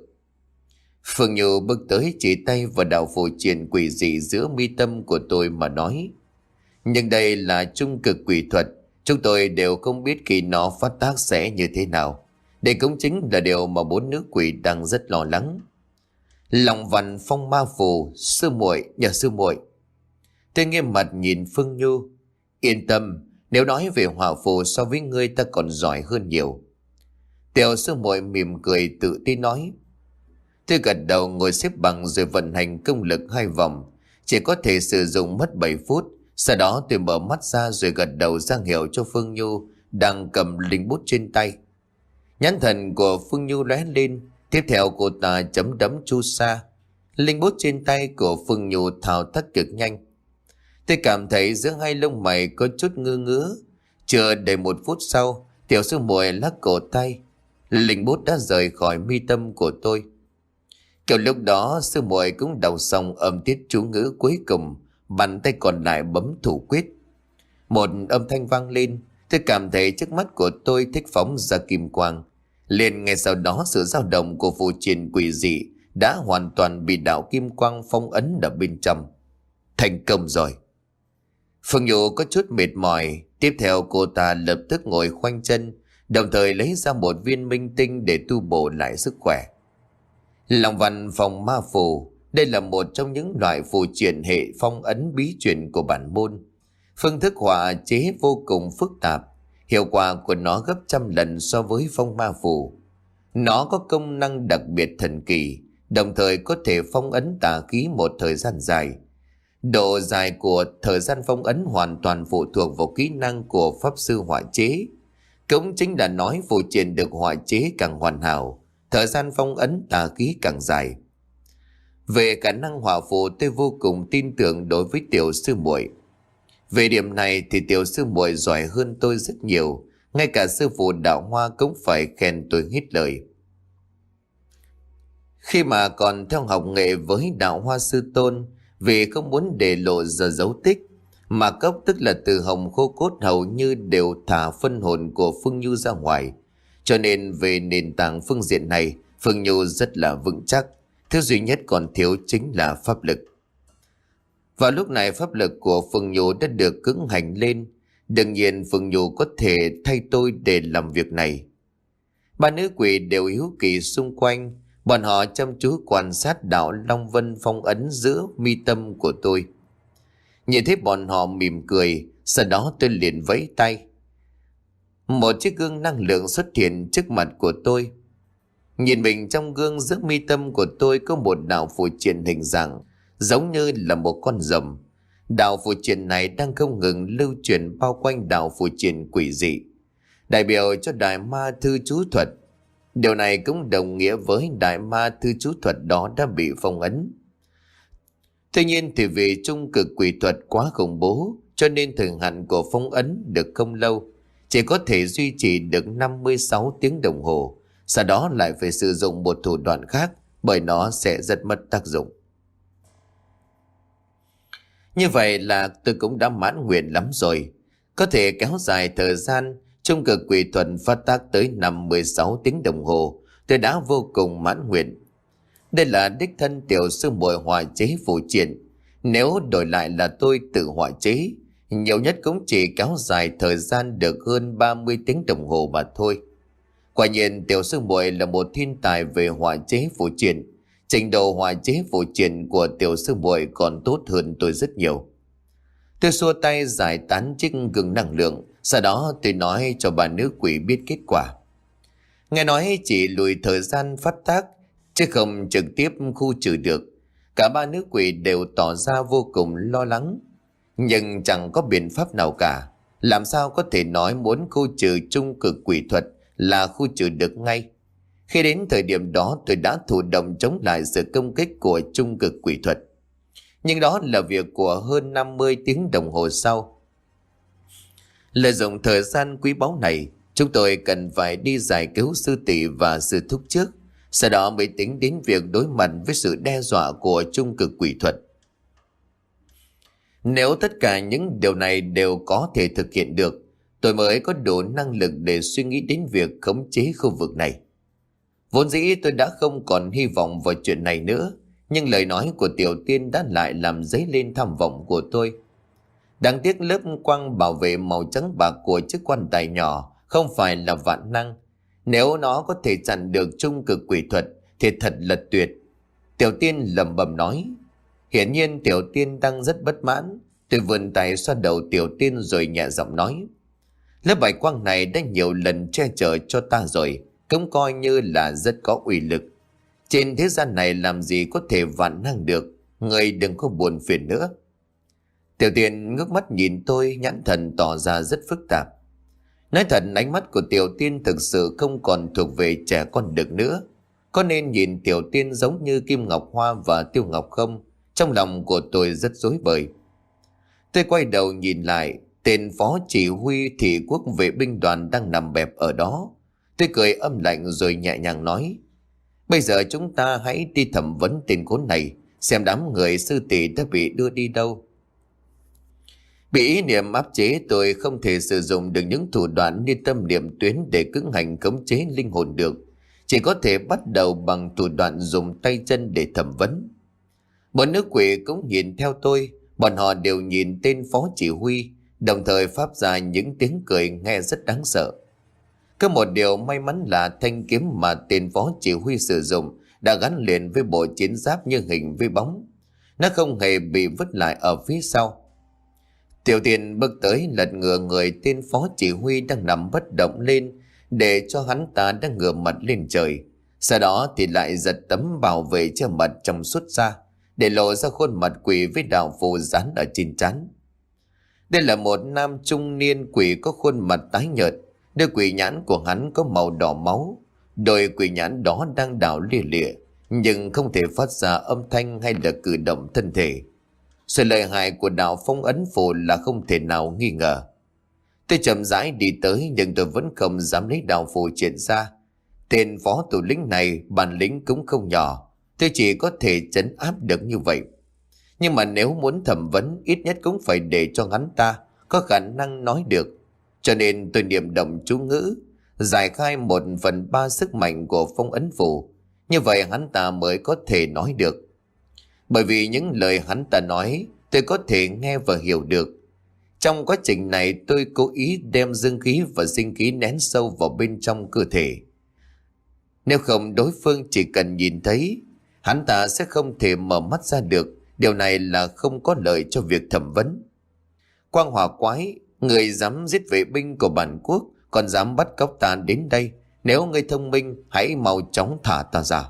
[SPEAKER 1] Phương Nhu bước tới chỉ tay vào đạo phù triện quỷ dị giữa mi tâm của tôi mà nói. Nhưng đây là trung cực quỷ thuật, chúng tôi đều không biết khi nó phát tác sẽ như thế nào. Đây cũng chính là điều mà bốn nữ quỷ đang rất lo lắng. Lòng vằn phong ma phù, sư muội, nhờ sư muội. Tôi nghiêm mặt nhìn Phương Nhu. Yên tâm, nếu nói về hỏa phù so với ngươi ta còn giỏi hơn nhiều. Tiểu sư muội mỉm cười tự tin nói. Tôi gật đầu ngồi xếp bằng rồi vận hành công lực hai vòng. Chỉ có thể sử dụng mất bảy phút. Sau đó tôi mở mắt ra rồi gật đầu ra hiệu cho Phương Nhu đang cầm linh bút trên tay. Nhãn thần của Phương Nhu lóe lên. Tiếp theo cô ta chấm đấm chu sa. Linh bút trên tay của Phương Nhu thao tác cực nhanh. Tôi cảm thấy giữa hai lông mày có chút ngơ ngứa. Chưa đầy một phút sau, tiểu sư muội lắc cổ tay. Linh bút đã rời khỏi mi tâm của tôi. Kiểu lúc đó sư muội cũng đọc xong âm tiết chú ngữ cuối cùng, bàn tay còn lại bấm thủ quyết. Một âm thanh vang lên, tôi cảm thấy trước mắt của tôi thích phóng ra kim quang. Liền ngay sau đó sự dao động của phù triện quỷ dị đã hoàn toàn bị đạo kim quang phong ấn ở bên trong. Thành công rồi. Phương Nhu có chút mệt mỏi, tiếp theo cô ta lập tức ngồi khoanh chân, đồng thời lấy ra một viên minh tinh để tu bổ lại sức khỏe. Lòng văn phòng ma phù, đây là một trong những loại phù triện hệ phong ấn bí truyền của bản môn. Phương thức họa chế vô cùng phức tạp, hiệu quả của nó gấp trăm lần so với phong ma phù. Nó có công năng đặc biệt thần kỳ, đồng thời có thể phong ấn tà khí một thời gian dài. Độ dài của thời gian phong ấn hoàn toàn phụ thuộc vào kỹ năng của pháp sư họa chế. Cũng chính là nói phù triện được họa chế càng hoàn hảo, thời gian phong ấn tà khí càng dài. Về khả năng hỏa phù tôi vô cùng tin tưởng đối với tiểu sư muội. Về điểm này thì tiểu sư muội giỏi hơn tôi rất nhiều, ngay cả sư phụ đạo hoa cũng phải khen tôi hết lời. Khi mà còn theo học nghệ với đạo hoa sư tôn, vì không muốn để lộ giờ dấu tích, mà cốc tức là từ hồng khô cốt hầu như đều thả phân hồn của Phương Nhu ra ngoài. Cho nên về nền tảng phương diện này, Phương Nhu rất là vững chắc. Thứ duy nhất còn thiếu chính là pháp lực. Vào lúc này pháp lực của Phương Nhu đã được cưỡng hành lên. Đương nhiên Phương Nhu có thể thay tôi để làm việc này. Ba nữ quỷ đều hiếu kỳ xung quanh. Bọn họ chăm chú quan sát đạo Long Vân phong ấn giữa mi tâm của tôi. Nhìn thấy bọn họ mỉm cười, sau đó tôi liền vẫy tay. Một chiếc gương năng lượng xuất hiện trước mặt của tôi. Nhìn mình trong gương giữa mi tâm của tôi có một đạo phù triện hình dạng giống như là một con rồng. Đạo phù triện này đang không ngừng lưu truyền bao quanh đạo phù triện quỷ dị, đại biểu cho đại ma thư chú thuật. Điều này cũng đồng nghĩa với đại ma thư chú thuật đó đã bị phong ấn. Tuy nhiên thì vì trung cực quỷ thuật quá khủng bố, cho nên thời hạn của phong ấn được không lâu, chỉ có thể duy trì được năm mươi sáu tiếng đồng hồ. Sau đó lại phải sử dụng một thủ đoạn khác, bởi nó sẽ rất mất tác dụng. Như vậy là tôi cũng đã mãn nguyện lắm rồi. Có thể kéo dài thời gian trung cực quỷ thuật phát tác tới năm mươi sáu tiếng đồng hồ, tôi đã vô cùng mãn nguyện. Đây là đích thân tiểu sư muội họa chế phù triện. Nếu đổi lại là tôi tự họa chế, nhiều nhất cũng chỉ kéo dài thời gian được hơn ba mươi tiếng đồng hồ mà thôi. Quả nhiên tiểu sư muội là một thiên tài về họa chế phù triện. Trình độ họa chế phù triện của tiểu sư muội còn tốt hơn tôi rất nhiều. Tôi xua tay giải tán chiếc gừng năng lượng, sau đó tôi nói cho bà nữ quỷ biết kết quả. Nghe nói chỉ lùi thời gian phát tác, chứ không trực tiếp khu trừ được. Cả ba nữ quỷ đều tỏ ra vô cùng lo lắng. Nhưng chẳng có biện pháp nào cả. Làm sao có thể nói muốn khu trừ trung cực quỷ thuật là khu trừ được ngay. Khi đến thời điểm đó tôi đã thụ động chống lại sự công kích của trung cực quỷ thuật. Nhưng đó là việc của hơn năm mươi tiếng đồng hồ sau. Lợi dụng thời gian quý báu này, chúng tôi cần phải đi giải cứu sư tỷ và sư thúc trước, sau đó mới tính đến việc đối mặt với sự đe dọa của trung cực quỷ thuật. Nếu tất cả những điều này đều có thể thực hiện được, tôi mới có đủ năng lực để suy nghĩ đến việc khống chế khu vực này. Vốn dĩ tôi đã không còn hy vọng vào chuyện này nữa, nhưng lời nói của Tiểu Tiên đã lại làm dấy lên tham vọng của tôi. Đáng tiếc lớp quang bảo vệ màu trắng bạc của chiếc quan tài nhỏ không phải là vạn năng. Nếu nó có thể chặn được trung cực quỷ thuật thì thật là tuyệt. Tiểu Tiên lẩm bẩm nói. Hiển nhiên Tiểu Tiên đang rất bất mãn. Tôi vươn tay xoa đầu Tiểu Tiên rồi nhẹ giọng nói. Lớp bạch quang này đã nhiều lần che chở cho ta rồi, cũng coi như là rất có uy lực. Trên thế gian này làm gì có thể vạn năng được, người đừng có buồn phiền nữa. Tiểu Tiên ngước mắt nhìn tôi, nhãn thần tỏ ra rất phức tạp. Nói thật, ánh mắt của Tiểu Tiên thực sự không còn thuộc về trẻ con được nữa. Có nên nhìn Tiểu Tiên giống như Kim Ngọc Hoa và Tiêu Ngọc không? Trong lòng của tôi rất rối bời. Tôi quay đầu nhìn lại, tên phó chỉ huy thị quốc vệ binh đoàn đang nằm bẹp ở đó. Tôi cười âm lạnh rồi nhẹ nhàng nói. Bây giờ chúng ta hãy đi thẩm vấn tên khốn này, xem đám người sư tỷ đã bị đưa đi đâu. Bị ý niệm áp chế, tôi không thể sử dụng được những thủ đoạn như tâm niệm tuyến để cưỡng hành khống chế linh hồn được. Chỉ có thể bắt đầu bằng thủ đoạn dùng tay chân để thẩm vấn. Một nữ quỷ cũng nhìn theo tôi, bọn họ đều nhìn tên phó chỉ huy, đồng thời phát ra những tiếng cười nghe rất đáng sợ. Có một điều may mắn là thanh kiếm mà tên phó chỉ huy sử dụng đã gắn liền với bộ chiến giáp như hình với bóng. Nó không hề bị vứt lại ở phía sau. Tiểu Tiên bước tới lật ngửa người tên phó chỉ huy đang nằm bất động lên, để cho hắn ta đang ngửa mặt lên trời. Sau đó thì lại giật tấm bảo vệ che mặt trong suốt ra, để lộ ra khuôn mặt quỷ với đạo phù dán ở trên trán. Đây là một nam trung niên quỷ có khuôn mặt tái nhợt. Đôi quỷ nhãn của hắn có màu đỏ máu. Đôi quỷ nhãn đó đang đảo lia lịa, nhưng không thể phát ra âm thanh hay là cử động thân thể. Sự lợi hại của đạo phong ấn phù là không thể nào nghi ngờ. Tôi chậm rãi đi tới, nhưng tôi vẫn không dám lấy đạo phù triển ra. Tên phó thủ lĩnh này bản lĩnh cũng không nhỏ, tôi chỉ có thể trấn áp được như vậy. Nhưng mà nếu muốn thẩm vấn, ít nhất cũng phải để cho hắn ta có khả năng nói được. Cho nên tôi niệm động chú ngữ, giải khai một phần ba sức mạnh của phong ấn phù. Như vậy hắn ta mới có thể nói được. Bởi vì những lời hắn ta nói, tôi có thể nghe và hiểu được. Trong quá trình này tôi cố ý đem dương khí và sinh khí nén sâu vào bên trong cơ thể. Nếu không, đối phương chỉ cần nhìn thấy, hắn ta sẽ không thể mở mắt ra được. Điều này là không có lợi cho việc thẩm vấn. Quang Hỏa Quái, người dám giết vệ binh của bản quốc, còn dám bắt cóc ta đến đây. Nếu ngươi thông minh, hãy mau chóng thả ta ra.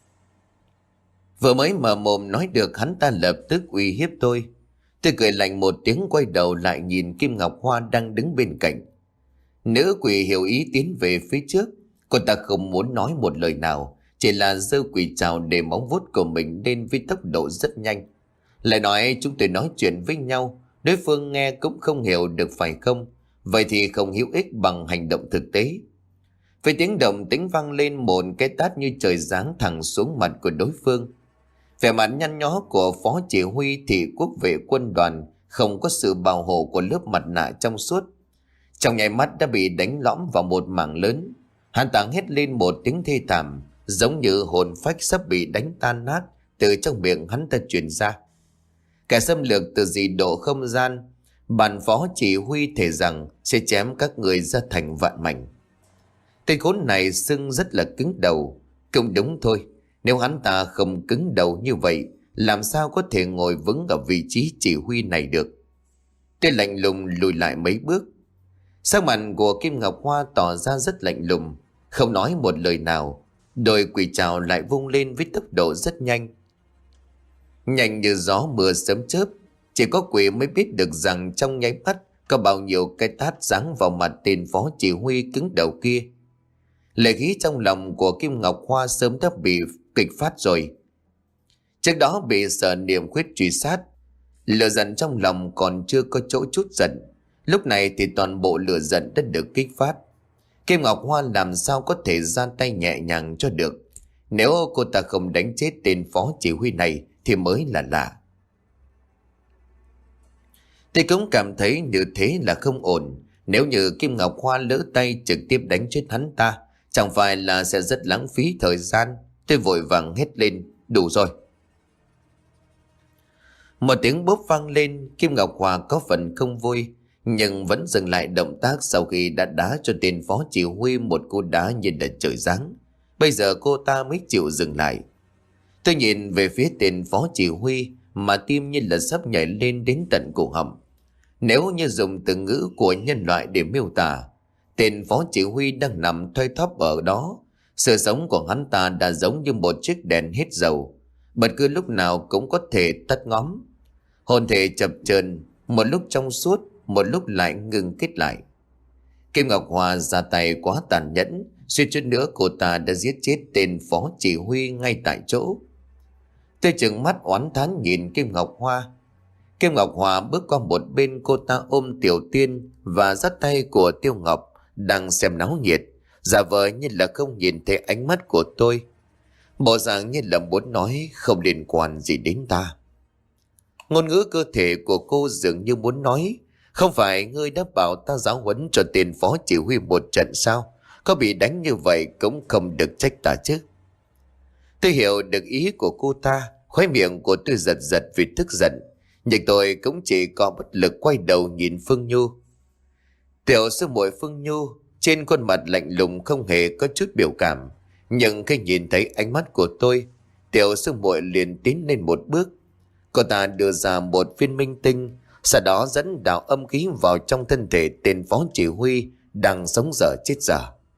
[SPEAKER 1] Vừa mới mở mồm nói được, hắn ta lập tức uy hiếp tôi. Tôi cười lạnh một tiếng, quay đầu lại nhìn Kim Ngọc Hoa đang đứng bên cạnh. Nữ quỷ hiểu ý tiến về phía trước. Cô ta không muốn nói một lời nào, chỉ là giơ quỷ trảo để móng vuốt của mình lên với tốc độ rất nhanh. Lại nói chúng tôi nói chuyện với nhau, đối phương nghe cũng không hiểu được phải không? Vậy thì không hữu ích bằng hành động thực tế. Với tiếng động tĩnh vang lên, một cái tát như trời giáng thẳng xuống mặt của đối phương. Vẻ mặt nhăn nhó của phó chỉ huy thị quốc vệ quân đoàn không có sự bảo hộ của lớp mặt nạ trong suốt. Trong nháy mắt đã bị đánh lõm vào một mảng lớn. Hắn ta hét lên một tiếng thê thảm, giống như hồn phách sắp bị đánh tan nát từ trong miệng hắn ta truyền ra. Kẻ xâm lược từ dị độ không gian Bản phó chỉ huy thề rằng sẽ chém các người ra thành vạn mảnh. Tên khốn này xưng rất là cứng đầu. Cũng đúng thôi, nếu hắn ta không cứng đầu như vậy, làm sao có thể ngồi vững ở vị trí chỉ huy này được. Tên lạnh lùng lùi lại mấy bước. Sắc mặt của Kim Ngọc Hoa tỏ ra rất lạnh lùng, không nói một lời nào. Đôi quỷ trảo lại vung lên với tốc độ rất nhanh, nhanh như gió mưa sớm chớp. Chỉ có quỷ mới biết được rằng trong nháy mắt có bao nhiêu cái tát giáng vào mặt tên phó chỉ huy cứng đầu kia. Lệ khí trong lòng của Kim Ngọc Hoa sớm đã bị kịch phát rồi. Trước đó bị Sở Niệm Khuyết truy sát, lửa giận trong lòng còn chưa có chỗ chút giận. Lúc này thì toàn bộ lửa giận đã được kích phát. Kim Ngọc Hoa làm sao có thể ra tay nhẹ nhàng cho được. Nếu cô ta không đánh chết tên phó chỉ huy này thì mới là lạ. Tôi cũng cảm thấy như thế là không ổn. Nếu như Kim Ngọc Hoa lỡ tay trực tiếp đánh chết hắn ta, chẳng phải là sẽ rất lãng phí thời gian. Tôi vội vàng hét lên: đủ rồi. Một tiếng bốp vang lên. Kim Ngọc Hoa có phần không vui, nhưng vẫn dừng lại động tác sau khi đã đá cho tên phó chỉ huy một cú đá như là trời giáng. Bây giờ cô ta mới chịu dừng lại. Tôi nhìn về phía tên phó chỉ huy mà tim như là sắp nhảy lên đến tận cổ họng. Nếu như dùng từ ngữ của nhân loại để miêu tả, tên phó chỉ huy đang nằm thoi thóp ở đó. Sự sống của hắn ta đã giống như một chiếc đèn hết dầu, bất cứ lúc nào cũng có thể tắt ngóm. Hồn thể chập chờn, một lúc trong suốt, một lúc lại ngừng kết lại. Kim Ngọc Hoa ra tay quá tàn nhẫn, suýt chút nữa cô ta đã giết chết tên phó chỉ huy ngay tại chỗ. Tôi trừng mắt oán thán nhìn Kim Ngọc Hoa. Kim Ngọc Hoa bước qua một bên, cô ta ôm Tiểu Tiên và dắt tay của Tiêu Ngọc đang xem náo nhiệt, giả vờ như là không nhìn thấy ánh mắt của tôi, bộ dạng như là muốn nói không liên quan gì đến ta. Ngôn ngữ cơ thể của cô dường như muốn nói: không phải ngươi đã bảo ta giáo huấn cho tên phó chỉ huy một trận sao? Có bị đánh như vậy cũng không được trách ta chứ. Tôi hiểu được ý của cô ta. Khóe miệng của tôi giật giật vì tức giận, nhưng tôi cũng chỉ có bất lực quay đầu nhìn Phương Nhu. Tiểu sư muội Phương Nhu trên khuôn mặt lạnh lùng không hề có chút biểu cảm, nhưng khi nhìn thấy ánh mắt của tôi, tiểu sư muội liền tiến lên một bước. Cô ta đưa ra một viên minh tinh, sau đó dẫn đạo âm khí vào trong thân thể tên phó chỉ huy đang sống dở chết dở.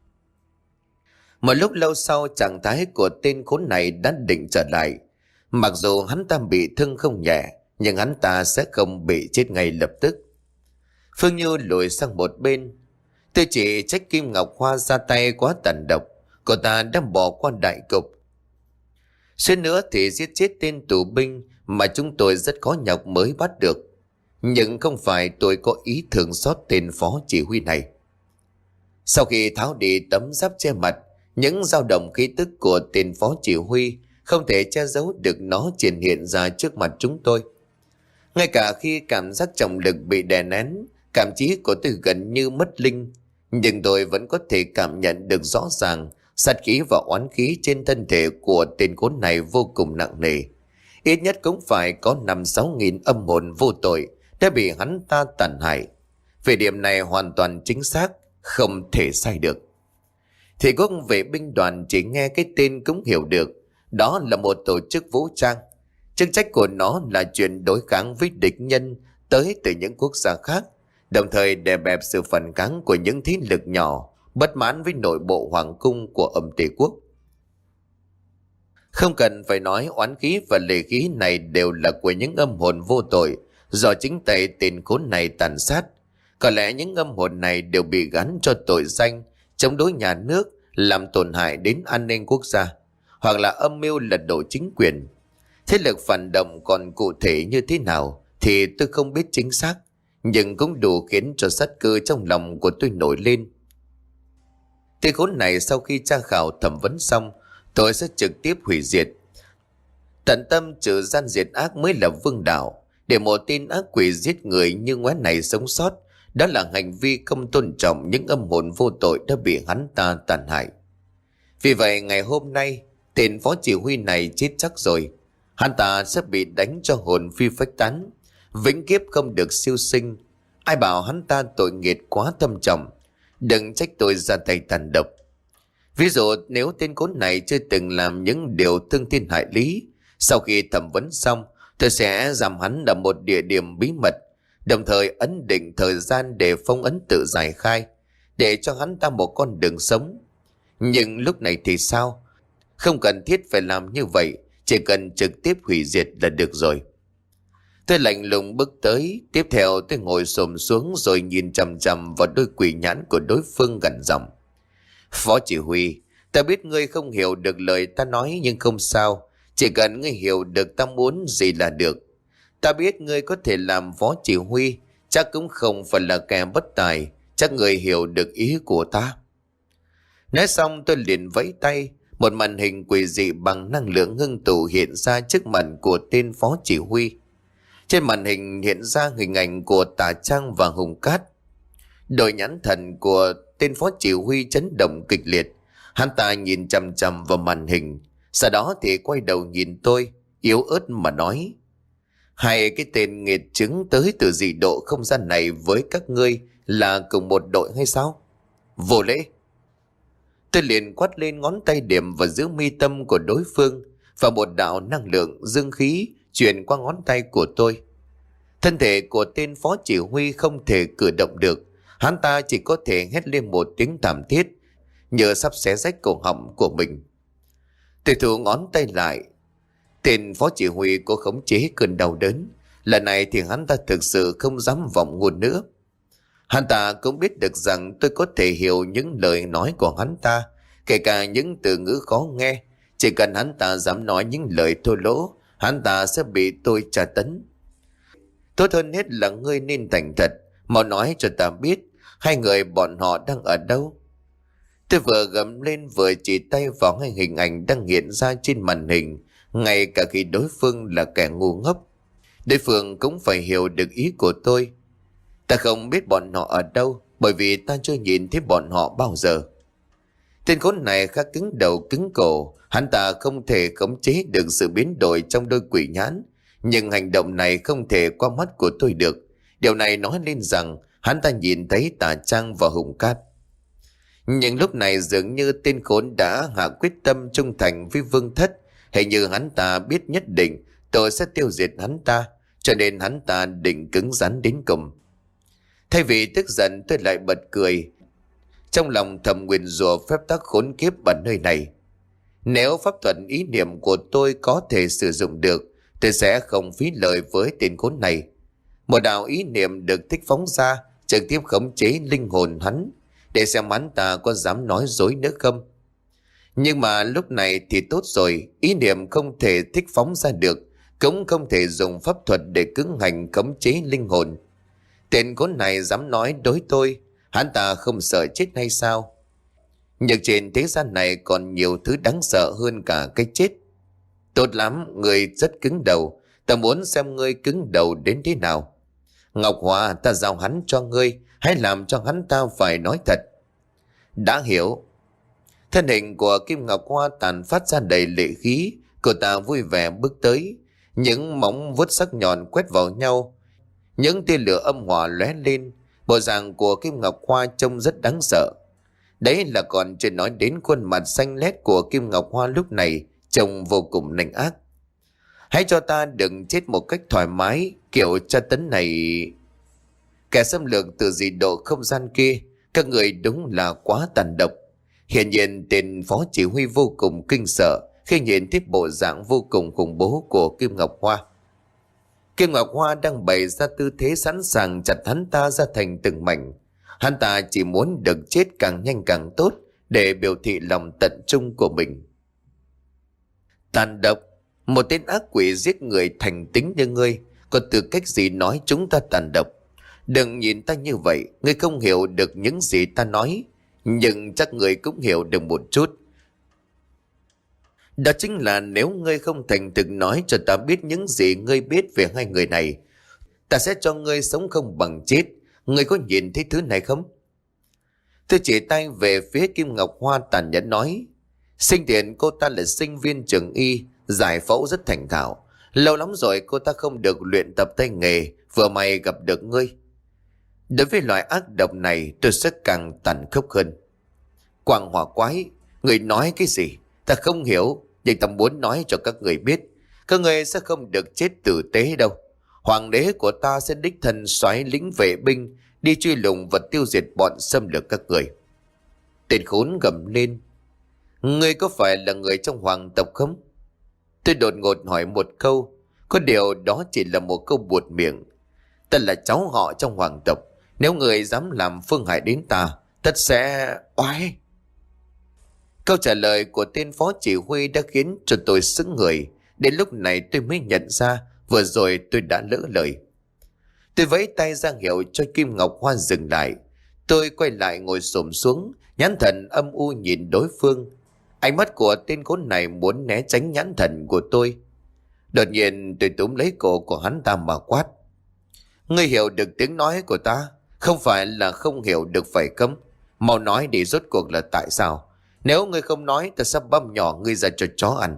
[SPEAKER 1] Một lúc lâu sau, trạng thái của tên khốn này đã định trở lại. Mặc dù hắn ta bị thương không nhẹ, nhưng hắn ta sẽ không bị chết ngay lập tức. Phương Như lùi sang một bên. Tôi chỉ trách Kim Ngọc Hoa ra tay quá tàn độc. Cô ta đã bỏ qua đại cục, suýt nữa thì giết chết tên tù binh mà chúng tôi rất khó nhọc mới bắt được. Nhưng không phải tôi có ý thương xót tên phó chỉ huy này. Sau khi tháo đi tấm giáp che mặt, những dao động khí tức của tên phó chỉ huy không thể che giấu được, nó triển hiện ra trước mặt chúng tôi. Ngay cả khi cảm giác trọng lực bị đè nén, cảm trí của tôi gần như mất linh, nhưng tôi vẫn có thể cảm nhận được rõ ràng sát khí và oán khí trên thân thể của tên khốn này vô cùng nặng nề. Ít nhất cũng phải có năm sáu nghìn âm hồn vô tội đã bị hắn ta tàn hại. Về điểm này hoàn toàn chính xác, không thể sai được. Thì quốc vệ binh đoàn chỉ nghe cái tên cũng hiểu được, đó là một tổ chức vũ trang. Chức trách của nó là chuyện đối kháng với địch nhân tới từ những quốc gia khác, đồng thời đè bẹp sự phản kháng của những thế lực nhỏ bất mãn với nội bộ hoàng cung của Âm Tề Quốc. Không cần phải nói, oán khí và lệ khí này đều là của những âm hồn vô tội do chính tay tên khốn này tàn sát. Có lẽ những âm hồn này đều bị gắn cho tội danh chống đối nhà nước, làm tổn hại đến an ninh quốc gia, hoặc là âm mưu lật đổ chính quyền. Thế lực phản động còn cụ thể như thế nào thì tôi không biết chính xác, nhưng cũng đủ khiến cho sát cơ trong lòng của tôi nổi lên. Tên khốn này sau khi tra khảo thẩm vấn xong, tôi sẽ trực tiếp hủy diệt. Tận tâm trừ gian diệt ác mới là vương đạo. Để một tên ác quỷ giết người như ngoé này sống sót, đó là hành vi không tôn trọng những âm hồn vô tội đã bị hắn ta tàn hại. Vì vậy ngày hôm nay, tên phó chỉ huy này chết chắc rồi. Hắn ta sẽ bị đánh cho hồn phi phách tán, vĩnh kiếp không được siêu sinh. Ai bảo hắn ta tội nghiệp quá thâm trọng. Đừng trách tôi ra tay tàn độc. Ví dụ nếu tên khốn này chưa từng làm những điều thương thiên hại lý, sau khi thẩm vấn xong, tôi sẽ giam hắn ở một địa điểm bí mật, đồng thời ấn định thời gian để phong ấn tự giải khai, để cho hắn ta một con đường sống. Nhưng lúc này thì sao? Không cần thiết phải làm như vậy, chỉ cần trực tiếp hủy diệt là được rồi. Tôi lạnh lùng bước tới, tiếp theo tôi ngồi xổm xuống rồi nhìn chằm chằm vào đôi quỷ nhãn của đối phương gằn giọng. Phó chỉ huy, ta biết ngươi không hiểu được lời ta nói nhưng không sao, chỉ cần ngươi hiểu được ta muốn gì là được. Ta biết ngươi có thể làm phó chỉ huy, chắc cũng không phải là kẻ bất tài, chắc ngươi hiểu được ý của ta. Nói xong tôi liền vẫy tay, một màn hình quỷ dị bằng năng lượng ngưng tụ hiện ra trước mặt của tên phó chỉ huy. Trên màn hình hiện ra hình ảnh của Tà Trang và Hùng Cát. Đôi nhãn thần của tên phó chỉ huy chấn động kịch liệt. Hắn ta nhìn chằm chằm vào màn hình, sau đó thì quay đầu nhìn tôi, yếu ớt mà nói: Hay cái tên nghiệt chứng tới từ dị độ không gian này với các ngươi là cùng một đội hay sao? Vô lễ! Tôi liền quát lên, ngón tay điểm vào giữa mi tâm của đối phương, và một đạo năng lượng dương khí chuyển qua ngón tay của tôi. Thân thể của tên phó chỉ huy không thể cử động được, hắn ta chỉ có thể hét lên một tiếng thảm thiết, nhờ sắp xé rách cổ họng của mình. Tôi thu ngón tay lại. Tên phó chỉ huy có khống chế cơn đau đớn, lần này thì hắn ta thực sự không dám vọng ngôn nữa. Hắn ta cũng biết được rằng tôi có thể hiểu những lời nói của hắn ta, kể cả những từ ngữ khó nghe. Chỉ cần hắn ta dám nói những lời thô lỗ, hắn ta sẽ bị tôi tra tấn. Tốt hơn hết là ngươi nên thành thật, mau nói cho ta biết hai người bọn họ đang ở đâu. Tôi vừa gầm lên vừa chỉ tay vào hai hình ảnh đang hiện ra trên màn hình, ngay cả khi đối phương là kẻ ngu ngốc. Đối phương cũng phải hiểu được ý của tôi. Ta không biết bọn họ ở đâu, bởi vì ta chưa nhìn thấy bọn họ bao giờ. Tên khốn này khá cứng đầu cứng cổ, hắn ta không thể khống chế được sự biến đổi trong đôi quỷ nhãn, nhưng hành động này không thể qua mắt của tôi được. Điều này nói lên rằng hắn ta nhìn thấy Tà Trang và Hùng Cát. Nhưng lúc này dường như tên khốn đã hạ quyết tâm trung thành với Vương Thất. Hình như hắn ta biết nhất định tôi sẽ tiêu diệt hắn ta, cho nên hắn ta định cứng rắn đến cùng. Thay vì tức giận, tôi lại bật cười, trong lòng thầm nguyền rủa phép tắc khốn kiếp ở nơi này. Nếu pháp thuật ý niệm của tôi có thể sử dụng được, tôi sẽ không phí lời với tên khốn này. Một đạo ý niệm được thích phóng ra, trực tiếp khống chế linh hồn hắn, để xem hắn ta có dám nói dối nữa không. Nhưng mà lúc này thì tốt rồi, ý niệm không thể thích phóng ra được, cũng không thể dùng pháp thuật để cứng hành khống chế linh hồn. Tên khốn này dám nói đối tôi, hắn ta không sợ chết hay sao? Nhưng trên thế gian này còn nhiều thứ đáng sợ hơn cả cái chết. Tốt lắm, người rất cứng đầu, ta muốn xem ngươi cứng đầu đến thế nào. Ngọc Hòa, ta giao hắn cho ngươi, hãy làm cho hắn ta phải nói thật. Đã hiểu. Thân hình của Kim Ngọc Hoa tàn phát ra đầy lệ khí, cô ta vui vẻ bước tới, những móng vuốt sắc nhọn quét vào nhau, những tia lửa âm hỏa lóe lên. Bộ dạng của Kim Ngọc Hoa trông rất đáng sợ. Đấy là còn chưa nói đến khuôn mặt xanh lét của Kim Ngọc Hoa lúc này trông vô cùng nanh ác. Hãy cho ta đừng chết một cách thoải mái, kiểu tra tấn này. Kẻ xâm lược từ dị độ không gian kia, các người đúng là quá tàn độc. Hiển nhiên tên phó chỉ huy vô cùng kinh sợ khi nhìn thấy bộ dạng vô cùng khủng bố của Kim Ngọc Hoa. Kim Ngọc Hoa đang bày ra tư thế sẵn sàng chặt hắn ta ra thành từng mảnh. Hắn ta chỉ muốn được chết càng nhanh càng tốt để biểu thị lòng tận trung của mình. Tàn độc, một tên ác quỷ giết người thành tính như ngươi, có tư cách gì nói chúng ta tàn độc? Đừng nhìn ta như vậy, ngươi không hiểu được những gì ta nói, nhưng chắc ngươi cũng hiểu được một chút. Đó chính là nếu ngươi không thành thực nói cho ta biết những gì ngươi biết về hai người này, ta sẽ cho ngươi sống không bằng chết. Ngươi có nhìn thấy thứ này không? Tôi chỉ tay về phía Kim Ngọc Hoa tàn nhẫn nói. Sinh tiền cô ta là sinh viên trường y, giải phẫu rất thành thạo. Lâu lắm rồi cô ta không được luyện tập tay nghề, vừa may gặp được ngươi. Đối với loại ác độc này tôi sẽ càng tàn khốc hơn. Quang Hòa quái, người nói cái gì? Ta không hiểu, nhưng ta muốn nói cho các người biết. Các người sẽ không được chết tử tế đâu. Hoàng đế của ta sẽ đích thân soái lính vệ binh đi truy lùng và tiêu diệt bọn xâm lược các người. Tên khốn gầm lên. Ngươi có phải là người trong hoàng tộc không? Tôi đột ngột hỏi một câu. Có điều đó chỉ là một câu buột miệng. Ta là cháu họ trong hoàng tộc. Nếu người dám làm phương hại đến ta, tất sẽ oai. Câu trả lời của tên phó chỉ huy đã khiến cho tôi sững người. Đến lúc này tôi mới nhận ra vừa rồi tôi đã lỡ lời. Tôi vẫy tay ra hiệu cho Kim Ngọc Hoa dừng lại. Tôi quay lại ngồi xổm xuống, nhãn thần âm u nhìn đối phương. Ánh mắt của tên khốn này muốn né tránh nhãn thần của tôi. Đột nhiên tôi túm lấy cổ của hắn ta mà quát. Ngươi hiểu được tiếng nói của ta? Không phải là không hiểu được phải không? Mau nói đi, rốt cuộc là tại sao? Nếu ngươi không nói, ta sẽ băm nhỏ ngươi ra cho chó ăn.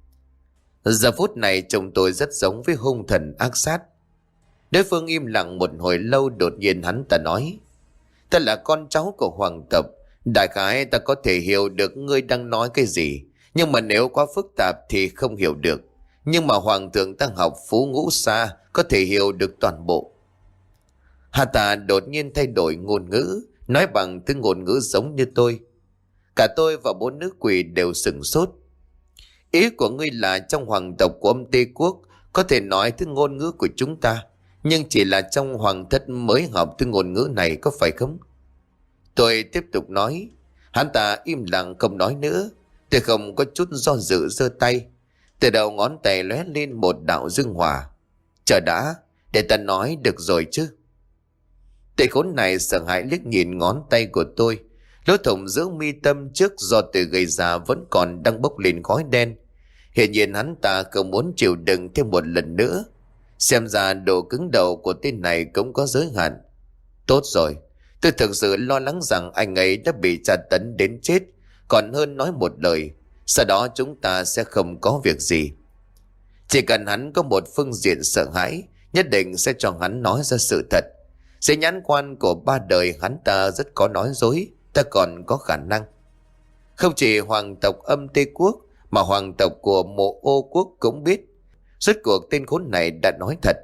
[SPEAKER 1] Giờ phút này chồng tôi rất giống với hung thần ác sát. Đối phương im lặng một hồi lâu, đột nhiên hắn ta nói. Ta là con cháu của hoàng tộc. Đại khái ta có thể hiểu được ngươi đang nói cái gì. Nhưng mà nếu quá phức tạp thì không hiểu được. Nhưng mà hoàng thượng ta học Phú Ngũ Sa có thể hiểu được toàn bộ. Hà ta đột nhiên thay đổi ngôn ngữ, nói bằng thứ ngôn ngữ giống như tôi. Cả tôi và bốn nữ quỷ đều sửng sốt. Ý của ngươi là trong hoàng tộc của ông Tây Quốc có thể nói thứ ngôn ngữ của chúng ta, nhưng chỉ là trong hoàng thất mới học thứ ngôn ngữ này, có phải không? Tôi tiếp tục nói. Hắn ta im lặng không nói nữa. Tôi không có chút do dự giơ tay. Từ đầu ngón tay lóe lên một đạo dương hỏa. Chờ đã, để ta nói được rồi chứ. Tên khốn này sợ hãi liếc nhìn ngón tay của tôi. Lỗ thủng giữa mi tâm trước do từ gây ra vẫn còn đang bốc lên khói đen. Hiện nhiên hắn ta không muốn chịu đựng thêm một lần nữa. Xem ra độ cứng đầu của tên này cũng có giới hạn. Tốt rồi, tôi thực sự lo lắng rằng anh ấy đã bị tra tấn đến chết, còn hơn nói một lời. Sau đó chúng ta sẽ không có việc gì. Chỉ cần hắn có một phương diện sợ hãi, nhất định sẽ cho hắn nói ra sự thật. Dưới nhãn quan của ba đời hắn ta rất có nói dối, ta còn có khả năng. Không chỉ hoàng tộc Âm Tây Quốc, mà hoàng tộc của Mộ Ô Quốc cũng biết. Rốt cuộc tên khốn này đã nói thật.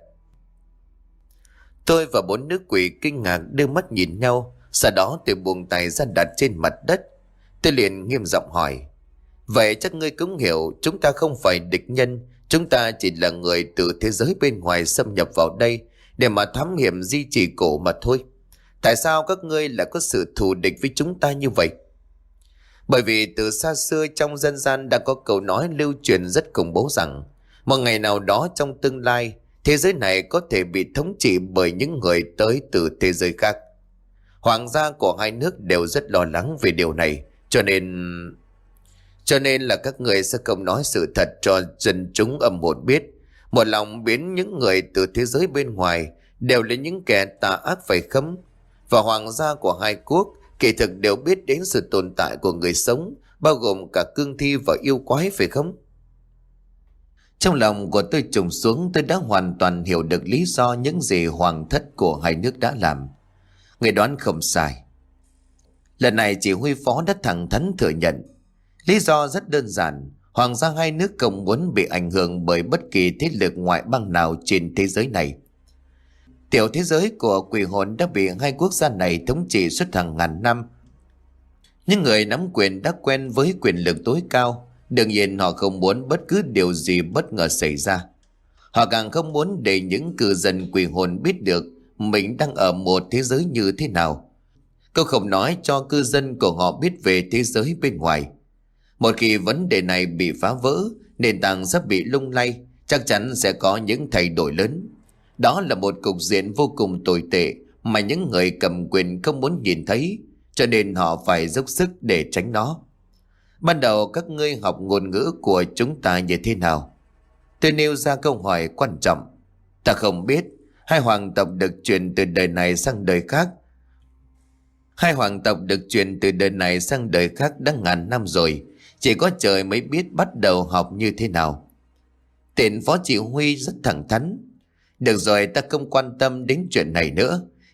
[SPEAKER 1] Tôi và bốn nữ quỷ kinh ngạc đưa mắt nhìn nhau. Sau đó tôi buông tay ra đặt trên mặt đất. Tôi liền nghiêm giọng hỏi. Vậy chắc ngươi cũng hiểu chúng ta không phải địch nhân. Chúng ta chỉ là người từ thế giới bên ngoài xâm nhập vào đây để mà thám hiểm di chỉ cổ mà thôi. Tại sao các ngươi lại có sự thù địch với chúng ta như vậy? Bởi vì từ xa xưa trong dân gian đã có câu nói lưu truyền rất khủng bố rằng một ngày nào đó trong tương lai, thế giới này có thể bị thống trị bởi những người tới từ thế giới khác. Hoàng gia của hai nước đều rất lo lắng về điều này, cho nên... Cho nên là các người sẽ không nói sự thật cho dân chúng âm hồn biết. Một lòng biến những người từ thế giới bên ngoài đều là những kẻ tà ác phải không? Và hoàng gia của hai quốc kỳ thực đều biết đến sự tồn tại của người sống, bao gồm cả cương thi và yêu quái phải không? Trong lòng của tôi trùng xuống, tôi đã hoàn toàn hiểu được lý do những gì hoàng thất của hai nước đã làm. Người đoán không sai. Lần này chỉ huy phó đã thẳng thắn thừa nhận. Lý do rất đơn giản, hoàng gia hai nước không muốn bị ảnh hưởng bởi bất kỳ thế lực ngoại bang nào trên thế giới này. Tiểu thế giới của quỷ hồn đã bị hai quốc gia này thống trị suốt hàng ngàn năm. Những người nắm quyền đã quen với quyền lực tối cao, đương nhiên họ không muốn bất cứ điều gì bất ngờ xảy ra. Họ càng không muốn để những cư dân quỷ hồn biết được mình đang ở một thế giới như thế nào. Câu không nói cho cư dân của họ biết về thế giới bên ngoài. Một khi vấn đề này bị phá vỡ, nền tảng sắp bị lung lay, chắc chắn sẽ có những thay đổi lớn. Đó là một cục diện vô cùng tồi tệ mà những người cầm quyền không muốn nhìn thấy, cho nên họ phải dốc sức để tránh nó. Ban đầu các ngươi học ngôn ngữ của chúng ta như thế nào? Tôi nêu ra câu hỏi quan trọng. Ta không biết. Hai hoàng tộc được truyền từ đời này sang đời khác. Hai hoàng tộc được truyền từ đời này sang đời khác đã ngàn năm rồi. Chỉ có trời mới biết bắt đầu học như thế nào. Tên phó chỉ huy rất thẳng thắn. Được rồi, ta không quan tâm đến chuyện này nữa.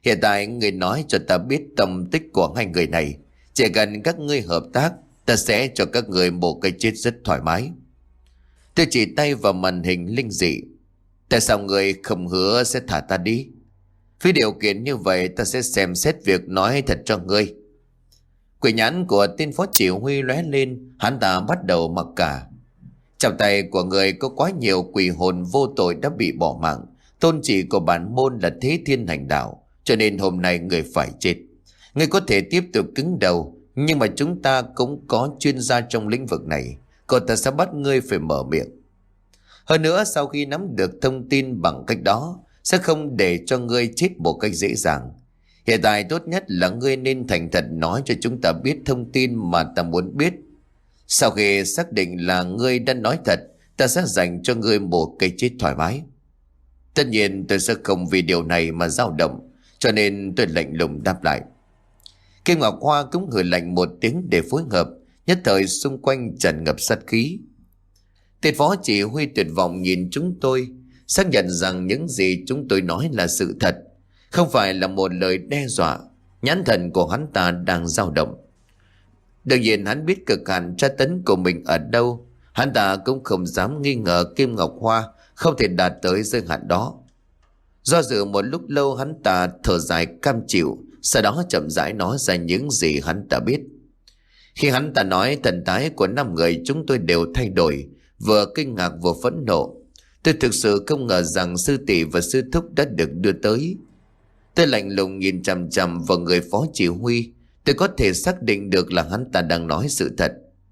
[SPEAKER 1] Hiện tại người nói cho ta biết tâm tích của hai người này. Chỉ cần các ngươi hợp tác, ta sẽ cho các người một cái chết rất thoải mái. Tôi chỉ tay vào màn hình linh dị. Tại sao người không hứa sẽ thả ta đi? Với điều kiện như vậy ta sẽ xem xét việc nói thật cho ngươi. Quỷ nhãn của tên phó chỉ huy lóe lên, hắn ta bắt đầu mặc cả. Trong tay của người có quá nhiều quỷ hồn vô tội đã bị bỏ mạng. Tôn chỉ của bản môn là thế thiên hành đạo, cho nên hôm nay người phải chết. Người có thể tiếp tục cứng đầu, nhưng mà chúng ta cũng có chuyên gia trong lĩnh vực này, còn ta sẽ bắt ngươi phải mở miệng. Hơn nữa, sau khi nắm được thông tin bằng cách đó, sẽ không để cho ngươi chết một cách dễ dàng. Hiện tại tốt nhất là ngươi nên thành thật nói cho chúng ta biết thông tin mà ta muốn biết. Sau khi xác định là ngươi đã nói thật, ta sẽ dành cho ngươi một cái chết thoải mái. Tất nhiên tôi sẽ không vì điều này mà dao động, cho nên tôi lạnh lùng đáp lại. Kim Ngọc Hoa cũng hừ lạnh một tiếng để phối hợp, nhất thời xung quanh tràn ngập sát khí. Tên phó chỉ huy tuyệt vọng nhìn chúng tôi, xác nhận rằng những gì chúng tôi nói là sự thật, không phải là một lời đe dọa. Nhãn thần của hắn ta đang dao động. Đương nhiên hắn biết cực hạn tra tấn của mình ở đâu. Hắn ta cũng không dám nghi ngờ Kim Ngọc Hoa không thể đạt tới giới hạn đó. Do dự một lúc lâu, hắn ta thở dài cam chịu, sau đó chậm rãi nói ra những gì hắn ta biết. Khi hắn ta nói, thần thái của năm người chúng tôi đều thay đổi, vừa kinh ngạc vừa phẫn nộ. Tôi thực sự không ngờ rằng sư tỷ và sư thúc đã được đưa tới. Tôi lạnh lùng nhìn chằm chằm vào người phó chỉ huy. Tôi có thể xác định được là hắn ta đang nói sự thật.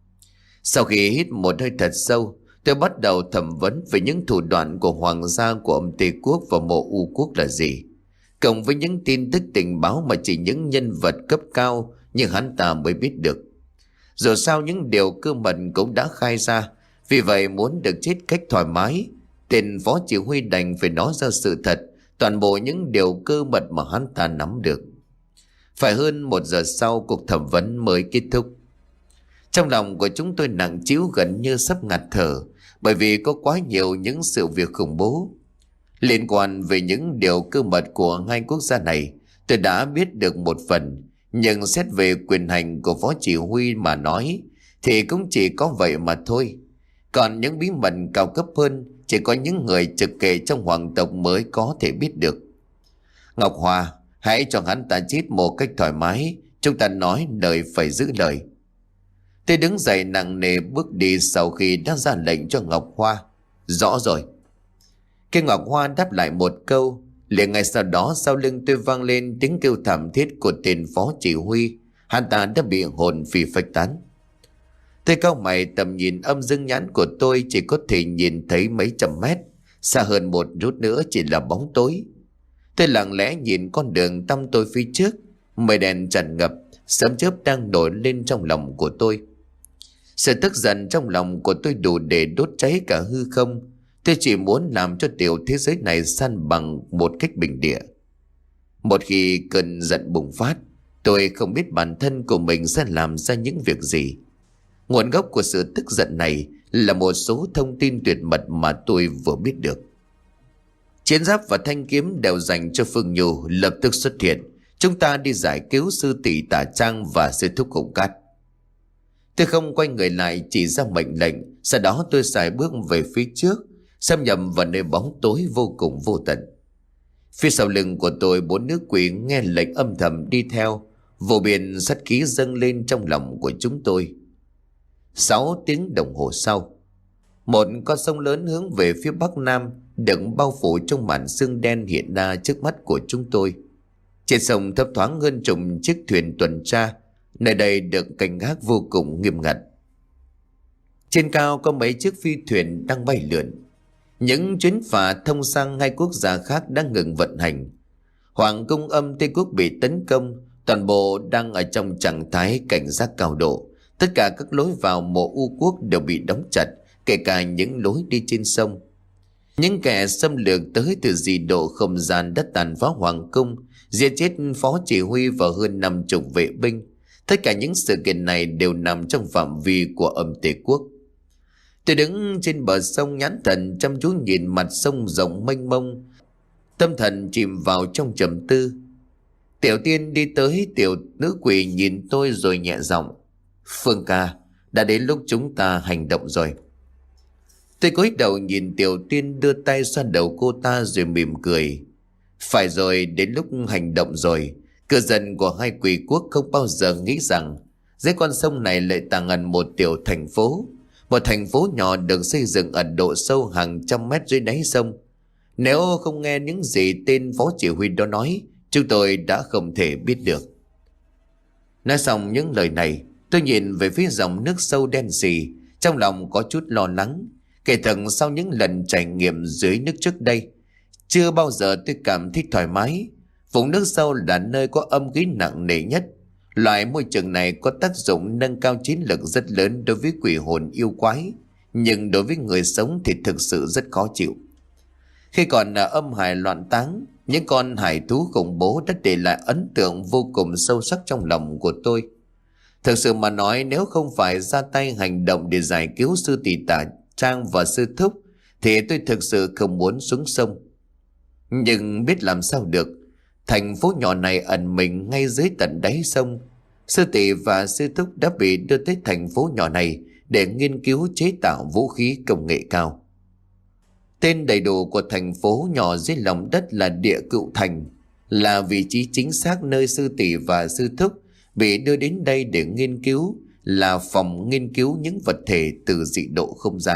[SPEAKER 1] Sau khi hít một hơi thật sâu, tôi bắt đầu thẩm vấn về những thủ đoạn của hoàng gia của ông Tề Quốc và mộ U Quốc là gì, cộng với những tin tức tình báo mà chỉ những nhân vật cấp cao như hắn ta mới biết được. Dù sao những điều cơ mật cũng đã khai ra, vì vậy muốn được chết cách thoải mái, tên phó chỉ huy đành phải nói ra sự thật, toàn bộ những điều cơ mật mà hắn ta nắm được. Phải hơn một giờ sau, cuộc thẩm vấn mới kết thúc. Trong lòng của chúng tôi nặng trĩu gần như sắp ngạt thở, bởi vì có quá nhiều những sự việc khủng bố. Liên quan về những điều cơ mật của hai quốc gia này, tôi đã biết được một phần, nhưng xét về quyền hành của phó chỉ huy mà nói, thì cũng chỉ có vậy mà thôi. Còn những bí mật cao cấp hơn, chỉ có những người trực kệ trong hoàng tộc mới có thể biết được. Ngọc Hoa, hãy cho hắn ta chết một cách thoải mái, chúng ta nói lời phải giữ lời. Tôi đứng dậy nặng nề bước đi sau khi đã ra lệnh cho Ngọc Hoa. Rõ rồi. Khi Ngọc Hoa đáp lại một câu, liền ngay sau đó sau lưng tôi vang lên tiếng kêu thảm thiết của tên phó chỉ huy. Hắn ta đã bị hồn phi phách tán. Tôi cau mày, tầm nhìn âm dương nhãn của tôi chỉ có thể nhìn thấy mấy trăm mét, xa hơn một chút nữa chỉ là bóng tối. Tôi lặng lẽ nhìn con đường tăm tối phía trước, mây đèn tràn ngập, sấm chớp đang nổi lên trong lòng của tôi. Sự tức giận trong lòng của tôi đủ để đốt cháy cả hư không. Tôi chỉ muốn làm cho tiểu thế giới này san bằng một cách bình địa. Một khi cơn giận bùng phát, tôi không biết bản thân của mình sẽ làm ra những việc gì. Nguồn gốc của sự tức giận này là một số thông tin tuyệt mật mà tôi vừa biết được. Chiến giáp và thanh kiếm đều dành cho Phương Nhu lập tức xuất hiện. Chúng ta đi giải cứu sư tỷ Tả Trang và sư thúc Hùng Cát. Tôi không quay người lại, chỉ ra mệnh lệnh. Sau đó tôi sải bước về phía trước, xâm nhập vào nơi bóng tối vô cùng vô tận. Phía sau lưng của tôi, bốn nữ quỷ nghe lệnh âm thầm đi theo. Vô biên sát khí dâng lên trong lòng của chúng tôi. Sáu tiếng đồng hồ sau, một con sông lớn hướng về phía bắc nam, được bao phủ trong màn sương đen hiện ra trước mắt của chúng tôi. Trên sông thấp thoáng hơn chục chiếc thuyền tuần tra, nơi đây được canh gác vô cùng nghiêm ngặt. Trên cao có mấy chiếc phi thuyền đang bay lượn. Những chuyến phà thông sang hai quốc gia khác đang ngừng vận hành. Hoàng cung âm Tây Quốc bị tấn công, toàn bộ đang ở trong trạng thái cảnh giác cao độ. Tất cả các lối vào mộ U Quốc đều bị đóng chặt, kể cả những lối đi trên sông. Những kẻ xâm lược tới từ dị độ không gian đã tàn phá hoàng cung, giết chết phó chỉ huy và hơn năm chục vệ binh. Tất cả những sự kiện này đều nằm trong phạm vi của âm Tề Quốc. Tôi đứng trên bờ sông, nhãn thần chăm chú nhìn mặt sông rộng mênh mông, tâm thần chìm vào trong trầm tư. Tiểu Tiên đi tới tiểu nữ quỷ nhìn tôi rồi nhẹ giọng: Phương ca, đã đến lúc chúng ta hành động rồi. Tôi cúi đầu nhìn Tiểu Tiên đưa tay xoa đầu cô ta rồi mỉm cười. Phải rồi, đến lúc hành động rồi. Cư dân của hai quỷ quốc không bao giờ nghĩ rằng dưới con sông này lại tàng ẩn một tiểu thành phố. Một thành phố nhỏ được xây dựng ở độ sâu hàng trăm mét dưới đáy sông. Nếu không nghe những gì tên phó chỉ huy đó nói, chúng tôi đã không thể biết được. Nói xong những lời này, tôi nhìn về phía dòng nước sâu đen sì, trong lòng có chút lo lắng. Kể thật sau những lần trải nghiệm dưới nước trước đây, chưa bao giờ tôi cảm thấy thoải mái. Vùng nước sâu là nơi có âm khí nặng nề nhất. Loại môi trường này có tác dụng nâng cao chiến lực rất lớn đối với quỷ hồn yêu quái, nhưng đối với người sống thì thực sự rất khó chịu. Khi còn ở âm hải loạn táng, những con hải thú khủng bố đã để lại ấn tượng vô cùng sâu sắc trong lòng của tôi. Thực sự mà nói, nếu không phải ra tay hành động để giải cứu sư tỷ Tả Trang và sư thúc, thì tôi thực sự không muốn xuống sông. Nhưng biết làm sao được, thành phố nhỏ này ẩn mình ngay dưới tận đáy sông. Sư tỷ và sư thúc đã bị đưa tới thành phố nhỏ này để nghiên cứu chế tạo vũ khí công nghệ cao. Tên đầy đủ của thành phố nhỏ dưới lòng đất là Địa Cựu Thành, là vị trí chính xác nơi sư tỷ và sư thúc bị đưa đến đây để nghiên cứu, là phòng nghiên cứu những vật thể từ dị độ không gian.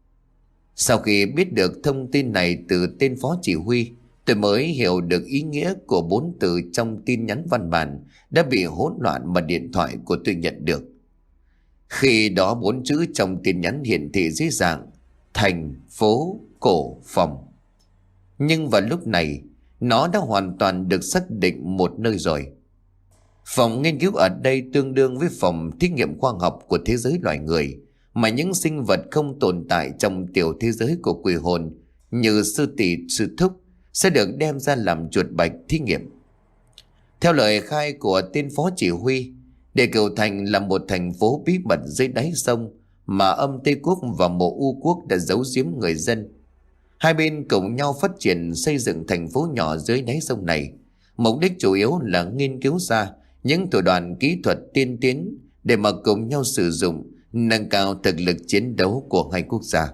[SPEAKER 1] Sau khi biết được thông tin này từ tên phó chỉ huy, tôi mới hiểu được ý nghĩa của bốn từ trong tin nhắn văn bản đã bị hỗn loạn mà điện thoại của tôi nhận được. Khi đó bốn chữ trong tin nhắn hiển thị dưới dạng thành phố cổ phòng. Nhưng vào lúc này, nó đã hoàn toàn được xác định một nơi rồi. Phòng nghiên cứu ở đây tương đương với phòng thí nghiệm khoa học của thế giới loài người, mà những sinh vật không tồn tại trong tiểu thế giới của quỷ hồn như sư tỷ, sư thúc sẽ được đem ra làm chuột bạch thí nghiệm. Theo lời khai của tên phó chỉ huy, Địa Cựu Thành là một thành phố bí mật dưới đáy sông mà âm Tây Quốc và Mộ U Quốc đã giấu giếm người dân. Hai bên cùng nhau phát triển xây dựng thành phố nhỏ dưới đáy sông này. Mục đích chủ yếu là nghiên cứu ra những thủ đoạn kỹ thuật tiên tiến để mà cùng nhau sử dụng, nâng cao thực lực chiến đấu của hai quốc gia.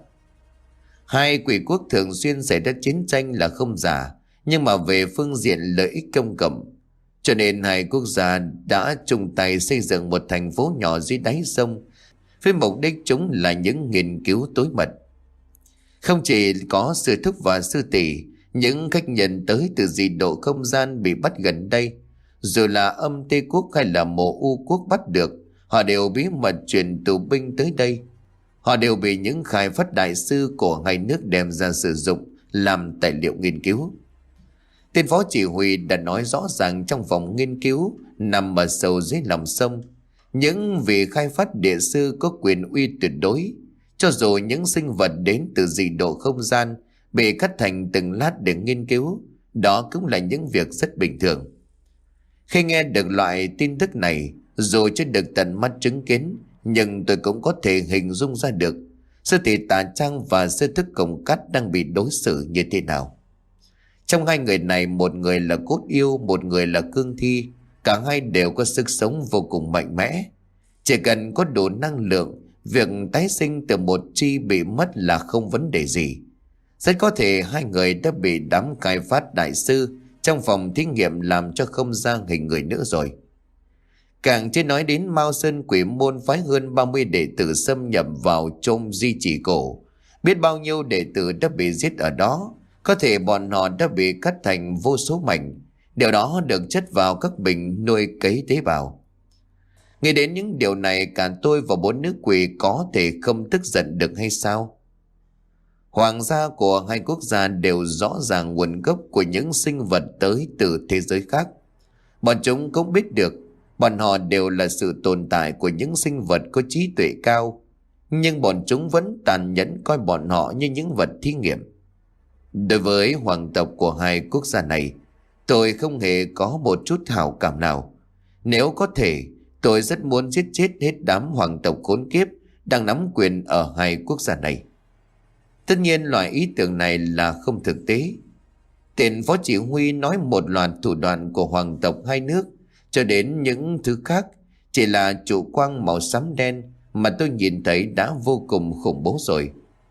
[SPEAKER 1] Hai quỷ quốc thường xuyên xảy ra chiến tranh là không giả, nhưng mà về phương diện lợi ích công cộng. Cho nên hai quốc gia đã chung tay xây dựng một thành phố nhỏ dưới đáy sông, với mục đích chúng là những nghiên cứu tối mật. Không chỉ có sư thúc và sư tỷ, những khách nhân tới từ dị độ không gian bị bắt gần đây, dù là âm Tây Quốc hay là Mộ U Quốc bắt được, họ đều bí mật chuyển tù binh tới đây. Họ đều bị những khai phát đại sư của hai nước đem ra sử dụng làm tài liệu nghiên cứu. Tên phó chỉ huy đã nói rõ ràng trong phòng nghiên cứu nằm ở sâu dưới lòng sông. Những vị khai phát địa sư có quyền uy tuyệt đối. Cho dù những sinh vật đến từ dị độ không gian bị cắt thành từng lát để nghiên cứu, đó cũng là những việc rất bình thường. Khi nghe được loại tin tức này, dù chưa được tận mắt chứng kiến, nhưng tôi cũng có thể hình dung ra được sư tỷ Tà Trang và sư thức Cổng Cát đang bị đối xử như thế nào. Trong hai người này, một người là cốt yêu, một người là cương thi. Cả hai đều có sức sống vô cùng mạnh mẽ. Chỉ cần có đủ năng lượng, việc tái sinh từ một chi bị mất là không vấn đề gì. Rất có thể hai người đã bị đám khai phát đại sư trong phòng thí nghiệm làm cho không ra hình người nữa rồi. Càng chưa nói đến Mao Sơn Quỷ Môn phái hơn ba mươi đệ tử xâm nhập vào chôm di chỉ cổ. Biết bao nhiêu đệ tử đã bị giết ở đó. Có thể bọn họ đã bị cắt thành vô số mảnh. Điều đó được chất vào các bình nuôi cấy tế bào. Nghĩ đến những điều này, cả tôi và bốn nữ quỷ có thể không tức giận được hay sao? Hoàng gia của hai quốc gia đều rõ ràng nguồn gốc của những sinh vật tới từ thế giới khác. Bọn chúng cũng biết được bọn họ đều là sự tồn tại của những sinh vật có trí tuệ cao, nhưng bọn chúng vẫn tàn nhẫn coi bọn họ như những vật thí nghiệm. Đối với hoàng tộc của hai quốc gia này, tôi không hề có một chút hảo cảm nào. Nếu có thể, tôi rất muốn giết chết hết đám hoàng tộc khốn kiếp đang nắm quyền ở hai quốc gia này. Tất nhiên loại ý tưởng này là không thực tế. Tên phó chỉ huy nói một loạt thủ đoạn của hoàng tộc hai nước, cho đến những thứ khác, chỉ là trụ quang màu xám đen mà tôi nhìn thấy đã vô cùng khủng bố rồi.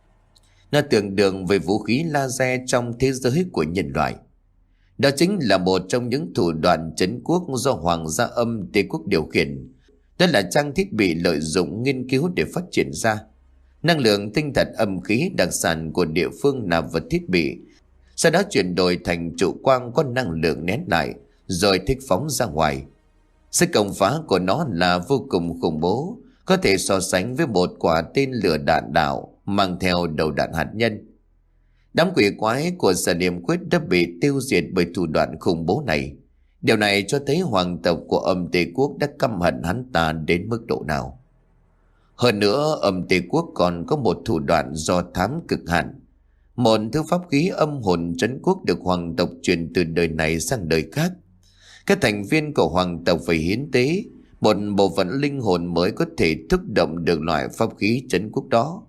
[SPEAKER 1] Nó tương đương với vũ khí laser trong thế giới của nhân loại. Đó chính là một trong những thủ đoạn trấn quốc do Hoàng gia Âm Tê Quốc điều khiển. Đó là trang thiết bị lợi dụng nghiên cứu để phát triển ra. Năng lượng tinh thật âm khí đặc sản của địa phương nạp vào thiết bị, sau đó chuyển đổi thành trụ quang có năng lượng nén lại, rồi thích phóng ra ngoài. Sức công phá của nó là vô cùng khủng bố, có thể so sánh với một quả tên lửa đạn đạo mang theo đầu đạn hạt nhân. Đám quỷ quái của Sở Niệm Quyết đã bị tiêu diệt bởi thủ đoạn khủng bố này. Điều này cho thấy hoàng tộc của Âm Tê Quốc đã căm hận hắn ta đến mức độ nào. Hơn nữa, Âm Tê Quốc còn có một thủ đoạn do thám cực hạn. Một thứ pháp khí âm hồn trấn quốc được hoàng tộc truyền từ đời này sang đời khác. Các thành viên của hoàng tộc phải hiến tế một bộ phận linh hồn mới có thể thúc động được loại pháp khí trấn quốc đó.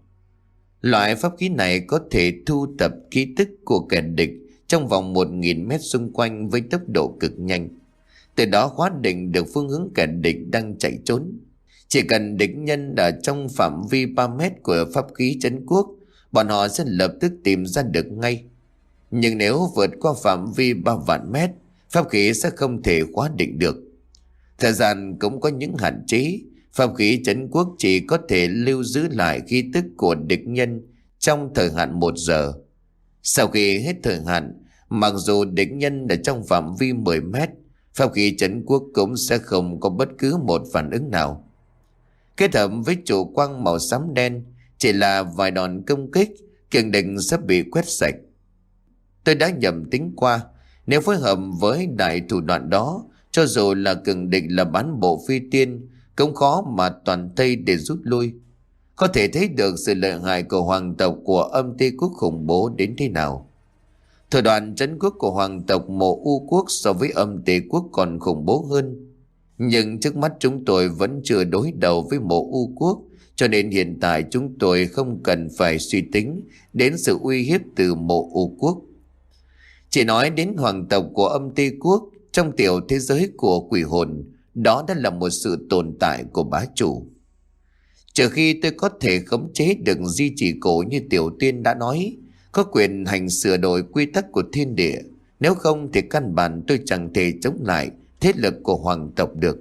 [SPEAKER 1] Loại pháp khí này có thể thu tập ký tức của kẻ địch trong vòng một nghìn mét xung quanh với tốc độ cực nhanh. Từ đó khóa định được phương hướng kẻ địch đang chạy trốn. Chỉ cần địch nhân ở trong phạm vi ba mét của pháp khí trấn quốc, bọn họ sẽ lập tức tìm ra được ngay. Nhưng nếu vượt qua phạm vi ba vạn mét, pháp khí sẽ không thể khóa định được. Thời gian cũng có những hạn chế. Pháp khí trấn quốc chỉ có thể lưu giữ lại khí tức của địch nhân trong thời hạn một giờ. Sau khi hết thời hạn, mặc dù địch nhân ở trong phạm vi mười mét, pháp khí trấn quốc cũng sẽ không có bất cứ một phản ứng nào. Kết hợp với trụ quang màu xám đen, chỉ là vài đòn công kích, cường địch sắp bị quét sạch. Tôi đã nhầm tính qua, nếu phối hợp với đại thủ đoạn đó, cho dù là cường địch là bán bộ phi tiên, cũng khó mà toàn thây để rút lui. Có thể thấy được sự lợi hại của hoàng tộc của Âm Tê Quốc khủng bố đến thế nào. Thủ đoạn trấn quốc của hoàng tộc Mộ U Quốc so với Âm Tê Quốc còn khủng bố hơn. Nhưng trước mắt chúng tôi vẫn chưa đối đầu với Mộ U Quốc, cho nên hiện tại chúng tôi không cần phải suy tính đến sự uy hiếp từ Mộ U Quốc. Chỉ nói đến hoàng tộc của Âm Tê Quốc trong tiểu thế giới của quỷ hồn, đó đã là một sự tồn tại của bá chủ. Trừ khi tôi có thể khống chế được di chỉ cổ như Tiểu Tiên đã nói, có quyền hành sửa đổi quy tắc của thiên địa, nếu không thì căn bản tôi chẳng thể chống lại thế lực của hoàng tộc được.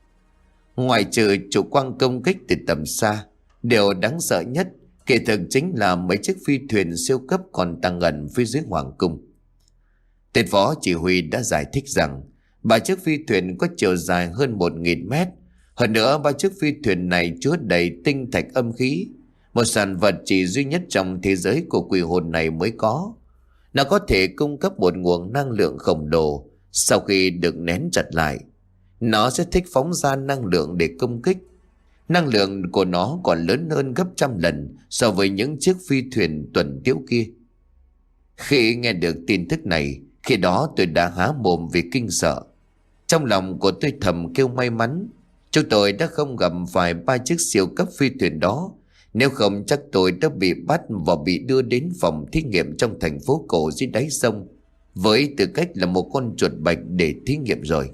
[SPEAKER 1] Ngoài trừ chủ quang công kích từ tầm xa, điều đáng sợ nhất kỳ thực chính là mấy chiếc phi thuyền siêu cấp còn tăng ẩn phía dưới hoàng cung. Tên phó chỉ huy đã giải thích rằng ba chiếc phi thuyền có chiều dài hơn một nghìn mét. Hơn nữa, ba chiếc phi thuyền này chứa đầy tinh thạch âm khí, một sản vật chỉ duy nhất trong thế giới của quỷ hồn này mới có. Nó có thể cung cấp một nguồn năng lượng khổng lồ. Sau khi được nén chặt lại, nó sẽ thích phóng ra năng lượng để công kích. Năng lượng của nó còn lớn hơn gấp trăm lần so với những chiếc phi thuyền tuần tiễu kia. Khi nghe được tin tức này, khi đó tôi đã há mồm vì kinh sợ. Trong lòng của tôi thầm kêu may mắn chúng tôi đã không gặp phải ba chiếc siêu cấp phi thuyền đó. Nếu không chắc tôi đã bị bắt và bị đưa đến phòng thí nghiệm trong thành phố cổ dưới đáy sông, với tư cách là một con chuột bạch để thí nghiệm rồi.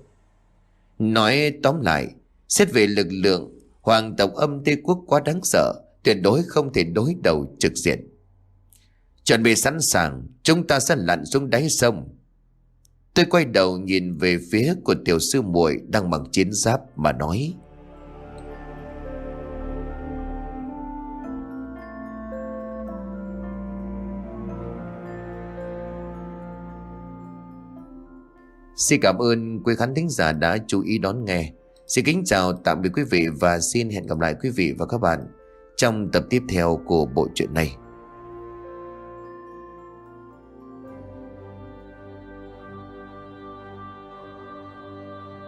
[SPEAKER 1] Nói tóm lại, xét về lực lượng, hoàng tộc Âm Tê Quốc quá đáng sợ, tuyệt đối không thể đối đầu trực diện. Chuẩn bị sẵn sàng, chúng ta sẽ lặn xuống đáy sông. Tôi quay đầu nhìn về phía của tiểu sư muội đang mặc chiến giáp mà nói. Xin cảm ơn quý khán thính giả đã chú ý đón nghe. Xin kính chào tạm biệt quý vị và xin hẹn gặp lại quý vị và các bạn trong tập tiếp theo của bộ truyện này.